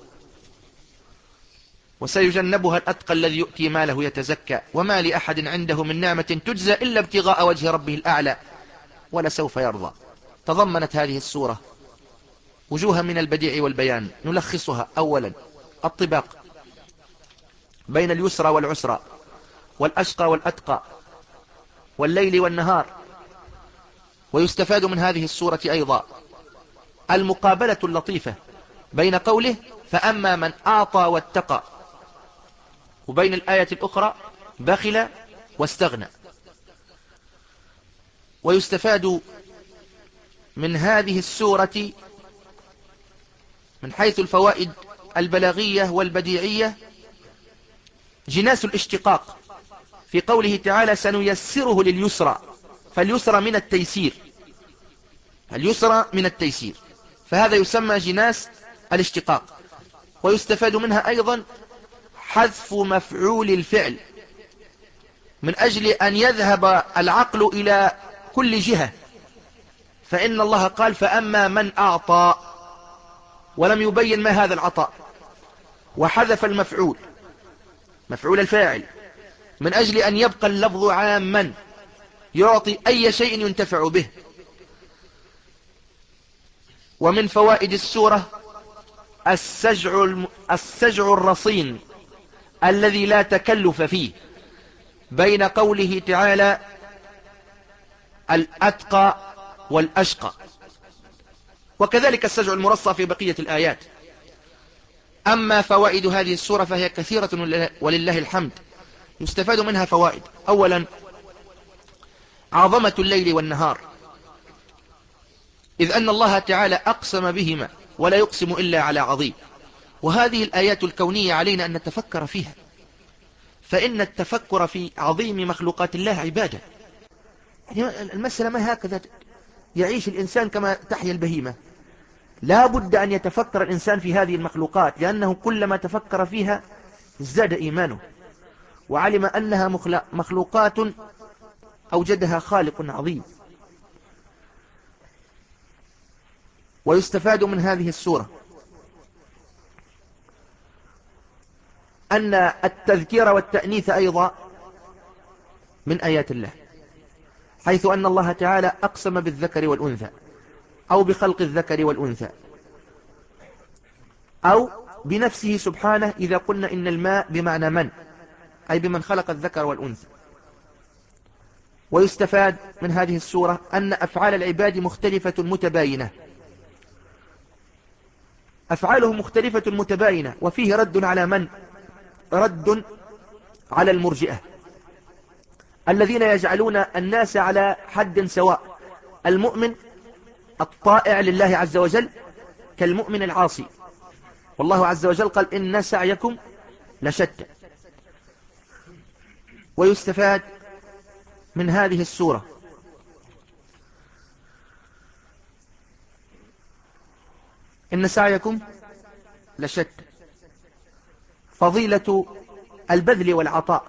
وسيجنبها الأتقى الذي يؤتي ماله يتزكى، وما لأحد عنده من نعمة تجزى إلا ابتغاء وجه ربه الأعلى ولسوف يرضى. تضمنت هذه السورة وجوها من البديع والبيان، نلخصها: أولا الطباق بين اليسرى والعسرى، والأشقى والأتقى، والليل والنهار. ويستفاد من هذه السورة أيضا المقابلة اللطيفة بين قوله فأما من أعطى واتقى وبين الآية الأخرى بخل واستغنى. ويستفاد من هذه السورة من حيث الفوائد البلاغية والبديعية جناس الاشتقاق في قوله تعالى سنيسره لليسرى، فاليسرى من التيسير، اليسرى من التيسير، فهذا يسمى جناس الاشتقاق. ويستفاد منها أيضا حذف مفعول الفعل من أجل أن يذهب العقل إلى كل جهة، فإن الله قال فأما من أعطى ولم يبين ما هذا العطاء، وحذف المفعول مفعول الفاعل من أجل أن يبقى اللفظ عاما يعطي أي شيء ينتفع به. ومن فوائد السورة السجع, الم... السجع الرصين الذي لا تكلف فيه بين قوله تعالى الأتقى والأشقى، وكذلك السجع المرصع في بقية الآيات. أما فوائد هذه السورة فهي كثيرة ولله الحمد. يستفاد منها فوائد: أولا عظمة الليل والنهار، إذ أن الله تعالى أقسم بهما ولا يقسم إلا على عظيم، وهذه الآيات الكونية علينا أن نتفكر فيها، فإن التفكر في عظيم مخلوقات الله عبادة. يعني المسألة ما هكذا يعيش الإنسان كما تحيا البهيمة، لا بد أن يتفكر الإنسان في هذه المخلوقات، لأنه كلما تفكر فيها ازداد إيمانه وعلم أنها مخلوقات أوجدها خالق عظيم. ويستفاد من هذه السورة أن التذكير والتأنيث أيضا من آيات الله، حيث أن الله تعالى أقسم بالذكر والأنثى أو بخلق الذكر والأنثى أو بنفسه سبحانه إذا قلنا إن الماء بمعنى من، أي بمن خلق الذكر والأنثى. ويستفاد من هذه السورة أن أفعال العباد مختلفة متباينة، أفعالهم مختلفة متباينة، وفيه رد على من؟ رد على المرجئة الذين يجعلون الناس على حد سواء، المؤمن الطائع لله عز وجل كالمؤمن العاصي، والله عز وجل قال إن سعيكم لشتى. ويستفاد من هذه السورة إن سعيكم لشتى، فضيلة البذل والعطاء،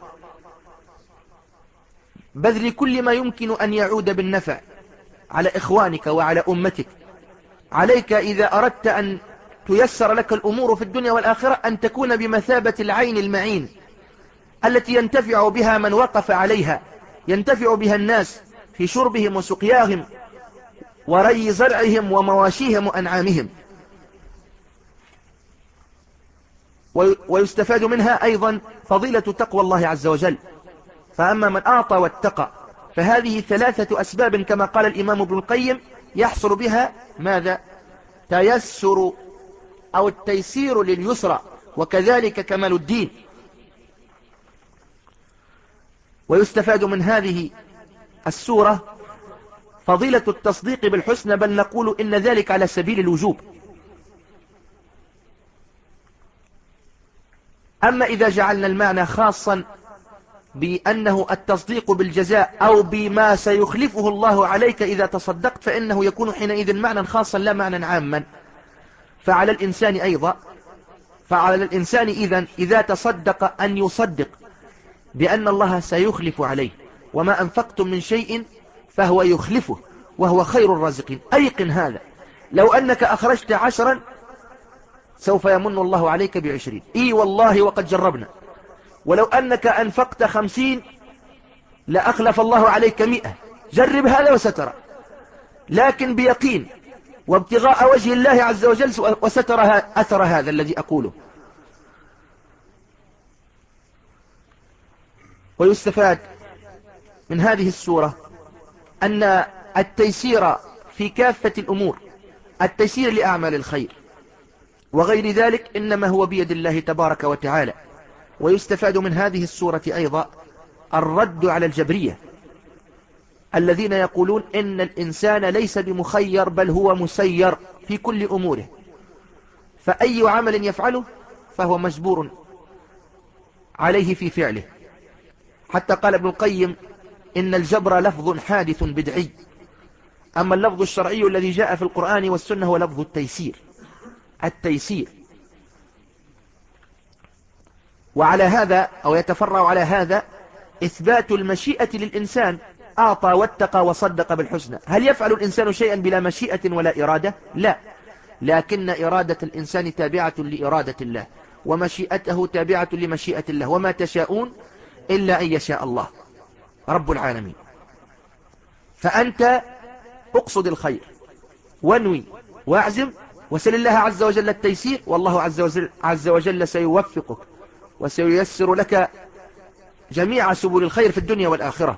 بذل كل ما يمكن أن يعود بالنفع على إخوانك وعلى أمتك. عليك إذا أردت أن تيسر لك الأمور في الدنيا والآخرة أن تكون بمثابة العين المعين التي ينتفع بها من وقف عليها، ينتفع بها الناس في شربهم وسقياهم وري زرعهم ومواشيهم وأنعامهم. ويستفاد منها أيضا فضيلة تقوى الله عز وجل، فأما من أعطى واتقى، فهذه ثلاثة أسباب كما قال الإمام ابن القيم يحصل بها ماذا؟ تيسر أو التيسير لليسرى، وكذلك كمال الدين. ويستفاد من هذه السورة فضيلة التصديق بالحسنى، بل نقول إن ذلك على سبيل الوجوب. أما إذا جعلنا المعنى خاصا بأنه التصديق بالجزاء أو بما سيخلفه الله عليك إذا تصدقت، فإنه يكون حينئذ معنى خاصا لا معنى عاما. فعلى الإنسان أيضا فعلى الإنسان إذن إذا تصدق أن يصدق بأن الله سيخلف عليه، وما أنفقتم من شيء فهو يخلفه وهو خير الرازقين. أيقن هذا، لو أنك أخرجت عشرا سوف يمن الله عليك بعشرين، إي والله وقد جربنا. ولو أنك أنفقت خمسين لأخلف الله عليك مئة، جرب هذا وسترى، لكن بيقين وابتغاء وجه الله عز وجل وسترى أثر هذا الذي أقوله. ويستفاد من هذه السورة أن التيسير في كافة الأمور التيسير لأعمال الخير وغير ذلك إنما هو بيد الله تبارك وتعالى. ويستفاد من هذه السورة أيضا الرد على الجبرية الذين يقولون إن الإنسان ليس بمخير بل هو مسير في كل أموره، فأي عمل يفعله فهو مجبور عليه في فعله. حتى قال ابن القيم إن الجبر لفظ حادث بدعي، أما اللفظ الشرعي الذي جاء في القرآن والسنة هو لفظ التيسير التيسير. وعلى هذا أو يتفرع على هذا إثبات المشيئة للإنسان، أعطى واتقى وصدق بالحسنى. هل يفعل الإنسان شيئا بلا مشيئة ولا إرادة؟ لا، لكن إرادة الإنسان تابعة لإرادة الله، ومشيئته تابعة لمشيئة الله، وما تشاءون إلا أن يشاء الله رب العالمين. فأنت اقصد الخير وانوي واعزم وسل الله عز وجل التيسير، والله عز وجل, عز وجل سيوفقك وسييسر لك جميع سبل الخير في الدنيا والآخرة.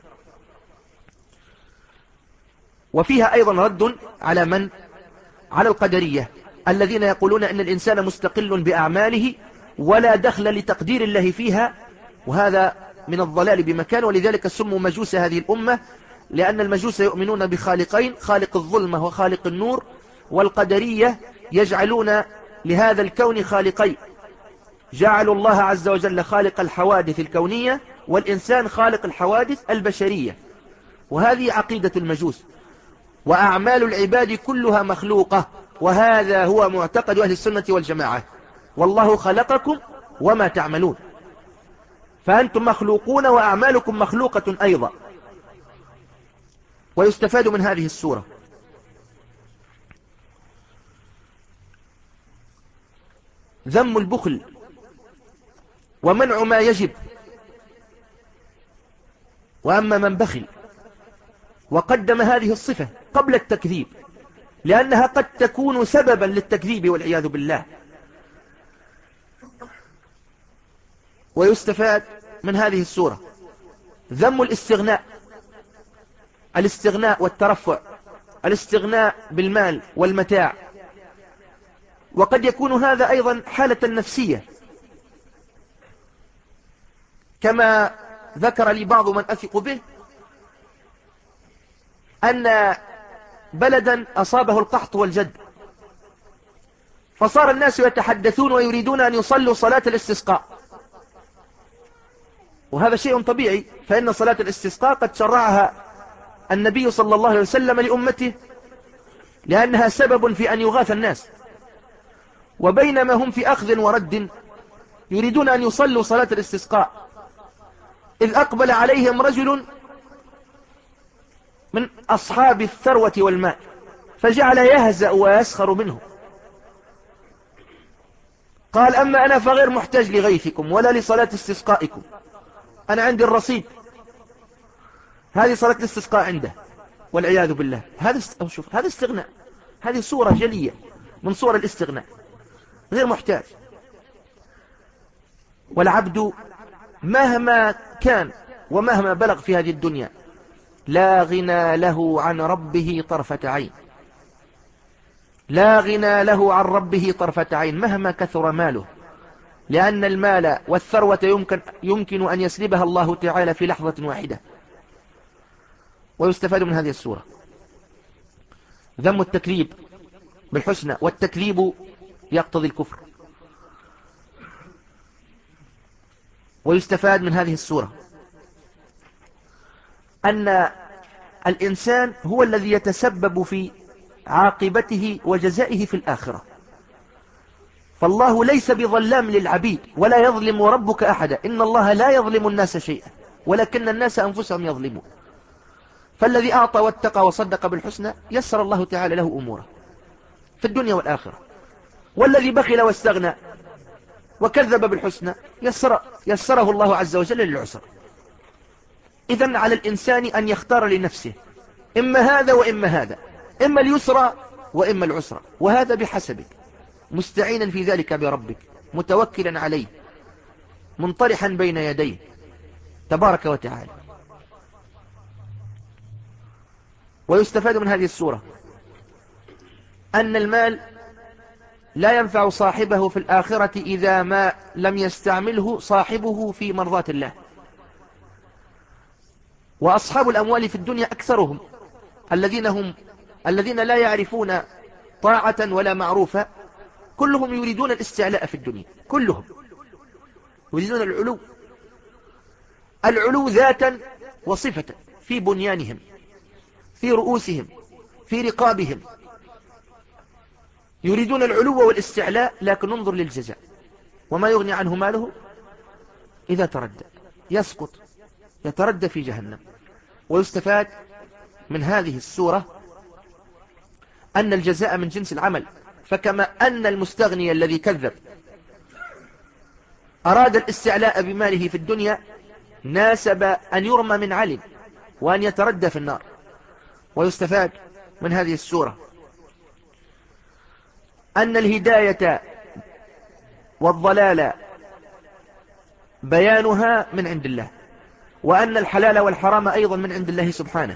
وفيها أيضا رد على من؟ على القدرية الذين يقولون أن الإنسان مستقل بأعماله ولا دخل لتقدير الله فيها، وهذا من الضلال بمكان. ولذلك سموا مجوس هذه الأمة، لأن المجوس يؤمنون بخالقين، خالق الظلمة وخالق النور، والقدرية يجعلون لهذا الكون خالقين، جعلوا الله عز وجل خالق الحوادث الكونية والإنسان خالق الحوادث البشرية، وهذه عقيدة المجوس. وأعمال العباد كلها مخلوقة، وهذا هو معتقد أهل السنة والجماعة، والله خلقكم وما تعملون، فأنتم مخلوقون وأعمالكم مخلوقة أيضا. ويستفاد من هذه السورة ذم البخل ومنع ما يجب. وأما من بخل وقدم هذه الصفة قبل التكذيب، لأنها قد تكون سببا للتكذيب والعياذ بالله. ويستفاد من هذه السورة ذم الاستغناء، الاستغناء والترفع، الاستغناء بالمال والمتاع، وقد يكون هذا أيضا حالة نفسية، كما ذكر لي بعض من أثق به أن بلدا أصابه القحط والجد، فصار الناس يتحدثون ويريدون أن يصلوا صلاة الاستسقاء، وهذا شيء طبيعي، فإن صلاة الاستسقاء قد شرعها النبي صلى الله عليه وسلم لأمته، لأنها سبب في أن يغاث الناس. وبينما هم في أخذ ورد يريدون أن يصلوا صلاة الاستسقاء، إذ أقبل عليهم رجل من أصحاب الثروة والمال، فجعل يهزأ ويسخر منه، قال: أما أنا فغير محتاج لغيثكم ولا لصلاة استسقائكم، أنا عندي الرصيد. هذه صلاة الاستسقاء عنده والعياذ بالله. هذا شوف، هذا استغناء، هذه صورة جلية من صور الاستغناء، غير محتاج. والعبد مهما كان ومهما بلغ في هذه الدنيا لا غنى له عن ربه طرفة عين، لا غنى له عن ربه طرفة عين مهما كثر ماله، لأن المال والثروة يمكن, يمكن أن يسلبها الله تعالى في لحظة واحدة. ويستفاد من هذه السورة ذم التكذيب بالحسنى، والتكذيب يقتضي الكفر. ويستفاد من هذه السورة أن الإنسان هو الذي يتسبب في عاقبته وجزائه في الآخرة، فالله ليس بظلام للعبيد ولا يظلم ربك أحدا، إن الله لا يظلم الناس شيئا ولكن الناس أنفسهم يظلمون. فالذي أعطى واتقى وصدق بالحسنى يسر الله تعالى له أموره في الدنيا والآخرة، والذي بخل واستغنى وكذب بالحسنى يسر يسره الله عز وجل للعسر. إذن على الإنسان أن يختار لنفسه إما هذا وإما هذا، إما اليسرى وإما العسرى، وهذا بحسبك، مستعينا في ذلك بربك، متوكلا عليه، منطرحا بين يديه تبارك وتعالى. ويستفاد من هذه السورة أن المال لا ينفع صاحبه في الآخرة إذا ما لم يستعمله صاحبه في مرضاة الله. وأصحاب الأموال في الدنيا أكثرهم الذين هم الذين لا يعرفون طاعة ولا معروفة، كلهم يريدون الاستعلاء في الدنيا، كلهم يريدون العلو، العلو ذاتا وصفة، في بنيانهم، في رؤوسهم، في رقابهم، يريدون العلو والاستعلاء. لكن انظر للجزاء، وما يغني عنه ماله إذا تردى، يسقط يتردى في جهنم. ويستفاد من هذه السورة أن الجزاء من جنس العمل، فكما أن المستغني الذي كذب أراد الاستعلاء بماله في الدنيا، ناسب أن يرمى من علم وأن يتردى في النار. ويستفاد من هذه السورة أن الهداية والضلال بيانها من عند الله، وأن الحلال والحرام أيضا من عند الله سبحانه.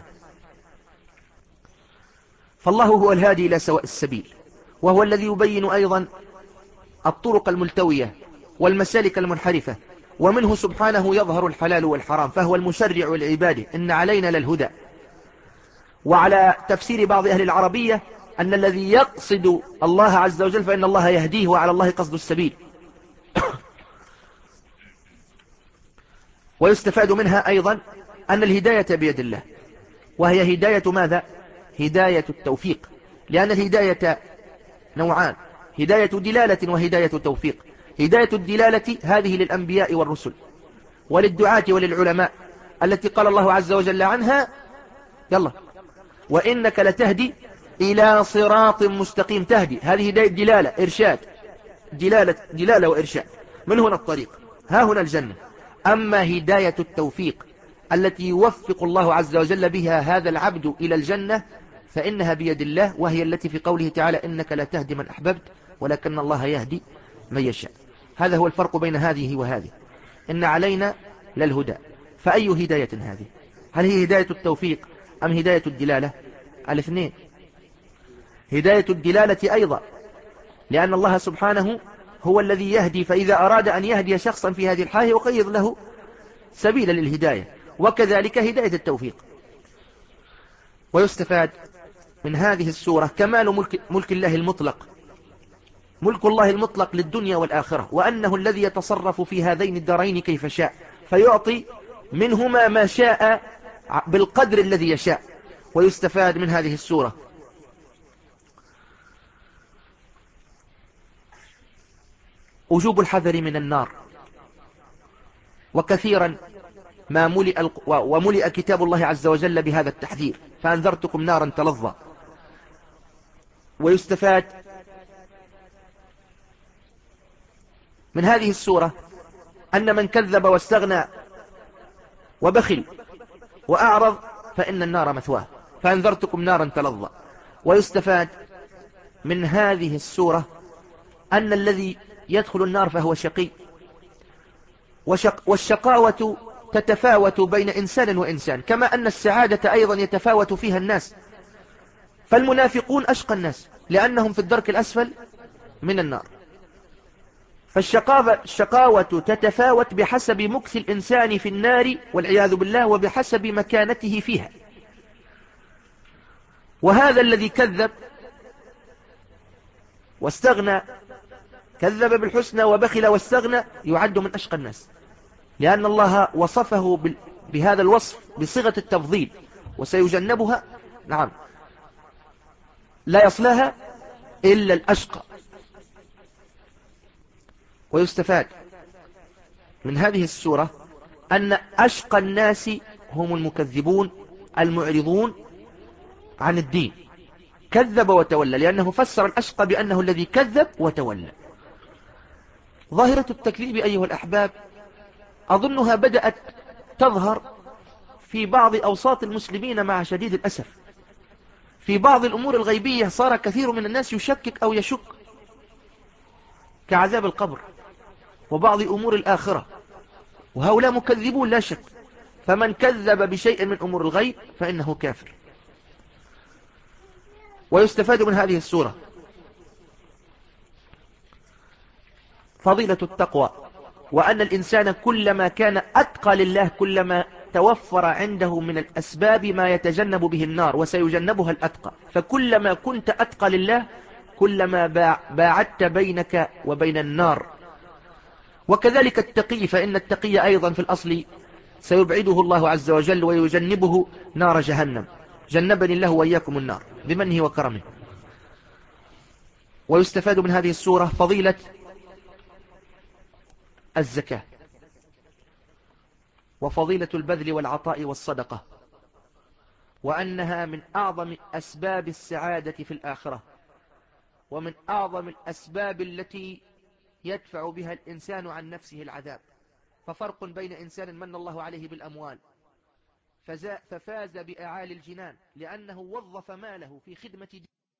فالله هو الهادي إلى سواء السبيل، وهو الذي يبين أيضا الطرق الملتوية والمسالك المنحرفة، ومنه سبحانه يظهر الحلال والحرام، فهو المشرع لعباده. إن علينا للهدى. وعلى تفسير بعض أهل العربية أن الذي يقصد الله عز وجل فإن الله يهديه، وعلى الله قصد السبيل. ويستفاد منها أيضا أن الهداية بيد الله، وهي هداية ماذا؟ هداية التوفيق، لأن الهداية نوعان: هداية دلالة وهداية توفيق. هداية الدلالة هذه للأنبياء والرسل وللدعاة وللعلماء، التي قال الله عز وجل عنها يلا وإنك لتهدي إلى صراط مستقيم. تهدي، هذه هداية دلالة إرشاد، دلالة, دلالة وإرشاد، من هنا الطريق، ها هنا الجنة. أما هداية التوفيق التي يوفق الله عز وجل بها هذا العبد إلى الجنة فإنها بيد الله، وهي التي في قوله تعالى إنك لا تهدي من أحببت ولكن الله يهدي من يشاء. هذا هو الفرق بين هذه وهذه. إن علينا للهدى، فأي هداية هذه؟ هل هي هداية التوفيق أم هداية الدلالة؟ الاثنين. هداية الدلالة أيضا، لأن الله سبحانه هو الذي يهدي، فإذا أراد أن يهدي شخصا في هذه الحالة يقيض له سبيلا للهداية، وكذلك هداية التوفيق. ويستفاد من هذه السورة كمال ملك, ملك الله المطلق، ملك الله المطلق للدنيا والآخرة، وأنه الذي يتصرف في هذين الدارين كيف شاء، فيعطي منهما ما شاء بالقدر الذي يشاء. ويستفاد من هذه السورة وجوب الحذر من النار، وكثيرا ما ملئ وملئ كتاب الله عز وجل بهذا التحذير، فأنذرتكم نارا تلظى. ويستفاد من هذه السورة أن من كذب واستغنى وبخل وأعرض فإن النار مثواه، فأنذرتكم نارا تلظى. ويستفاد من هذه السورة أن الذي يدخل النار فهو شقي، وشق والشقاوة تتفاوت بين إنسان وإنسان، كما أن السعادة أيضا يتفاوت فيها الناس. فالمنافقون أشقى الناس لأنهم في الدرك الأسفل من النار. فالشقاوة تتفاوت بحسب مكث الإنسان في النار والعياذ بالله، وبحسب مكانته فيها. وهذا الذي كذب واستغنى، كذب بالحسنى وبخل واستغنى، يعد من أشقى الناس، لأن الله وصفه بهذا الوصف بصيغة التفضيل: وسيجنبها نعم لا يصلها إلا الأشقى. ويستفاد من هذه السورة أن أشقى الناس هم المكذبون المعرضون عن الدين. كذب وتولى، لأنه فسر الأشقى بأنه الذي كذب وتولى. ظاهرة التكذيب أيها الأحباب أظنها بدأت تظهر في بعض أوساط المسلمين مع شديد الأسف. في بعض الأمور الغيبية صار كثير من الناس يشكك أو يشك، كعذاب القبر وبعض أمور الآخرة، وهؤلاء مكذبون لا شك. فمن كذب بشيء من أمور الغيب فإنه كافر. ويستفاد من هذه السورة فضيلة التقوى، وأن الإنسان كلما كان أتقى لله كلما توفر عنده من الأسباب ما يتجنب به النار وسيجنبها الأتقى. فكلما كنت أتقى لله كلما باعدت بينك وبين النار. وكذلك التقي، فإن التقي أيضا في الأصل سيبعده الله عز وجل ويجنبه نار جهنم. جنبني الله وإياكم النار بمنه وكرمه. ويستفاد من هذه السورة فضيلة الزكاة وفضيلة البذل والعطاء والصدقة، وأنها من أعظم أسباب السعادة في الآخرة، ومن أعظم الأسباب التي يدفع بها الإنسان عن نفسه العذاب. ففرق بين إنسان من الله عليه بالأموال ففاز بأعالي الجنان لأنه وظف ماله في خدمة دين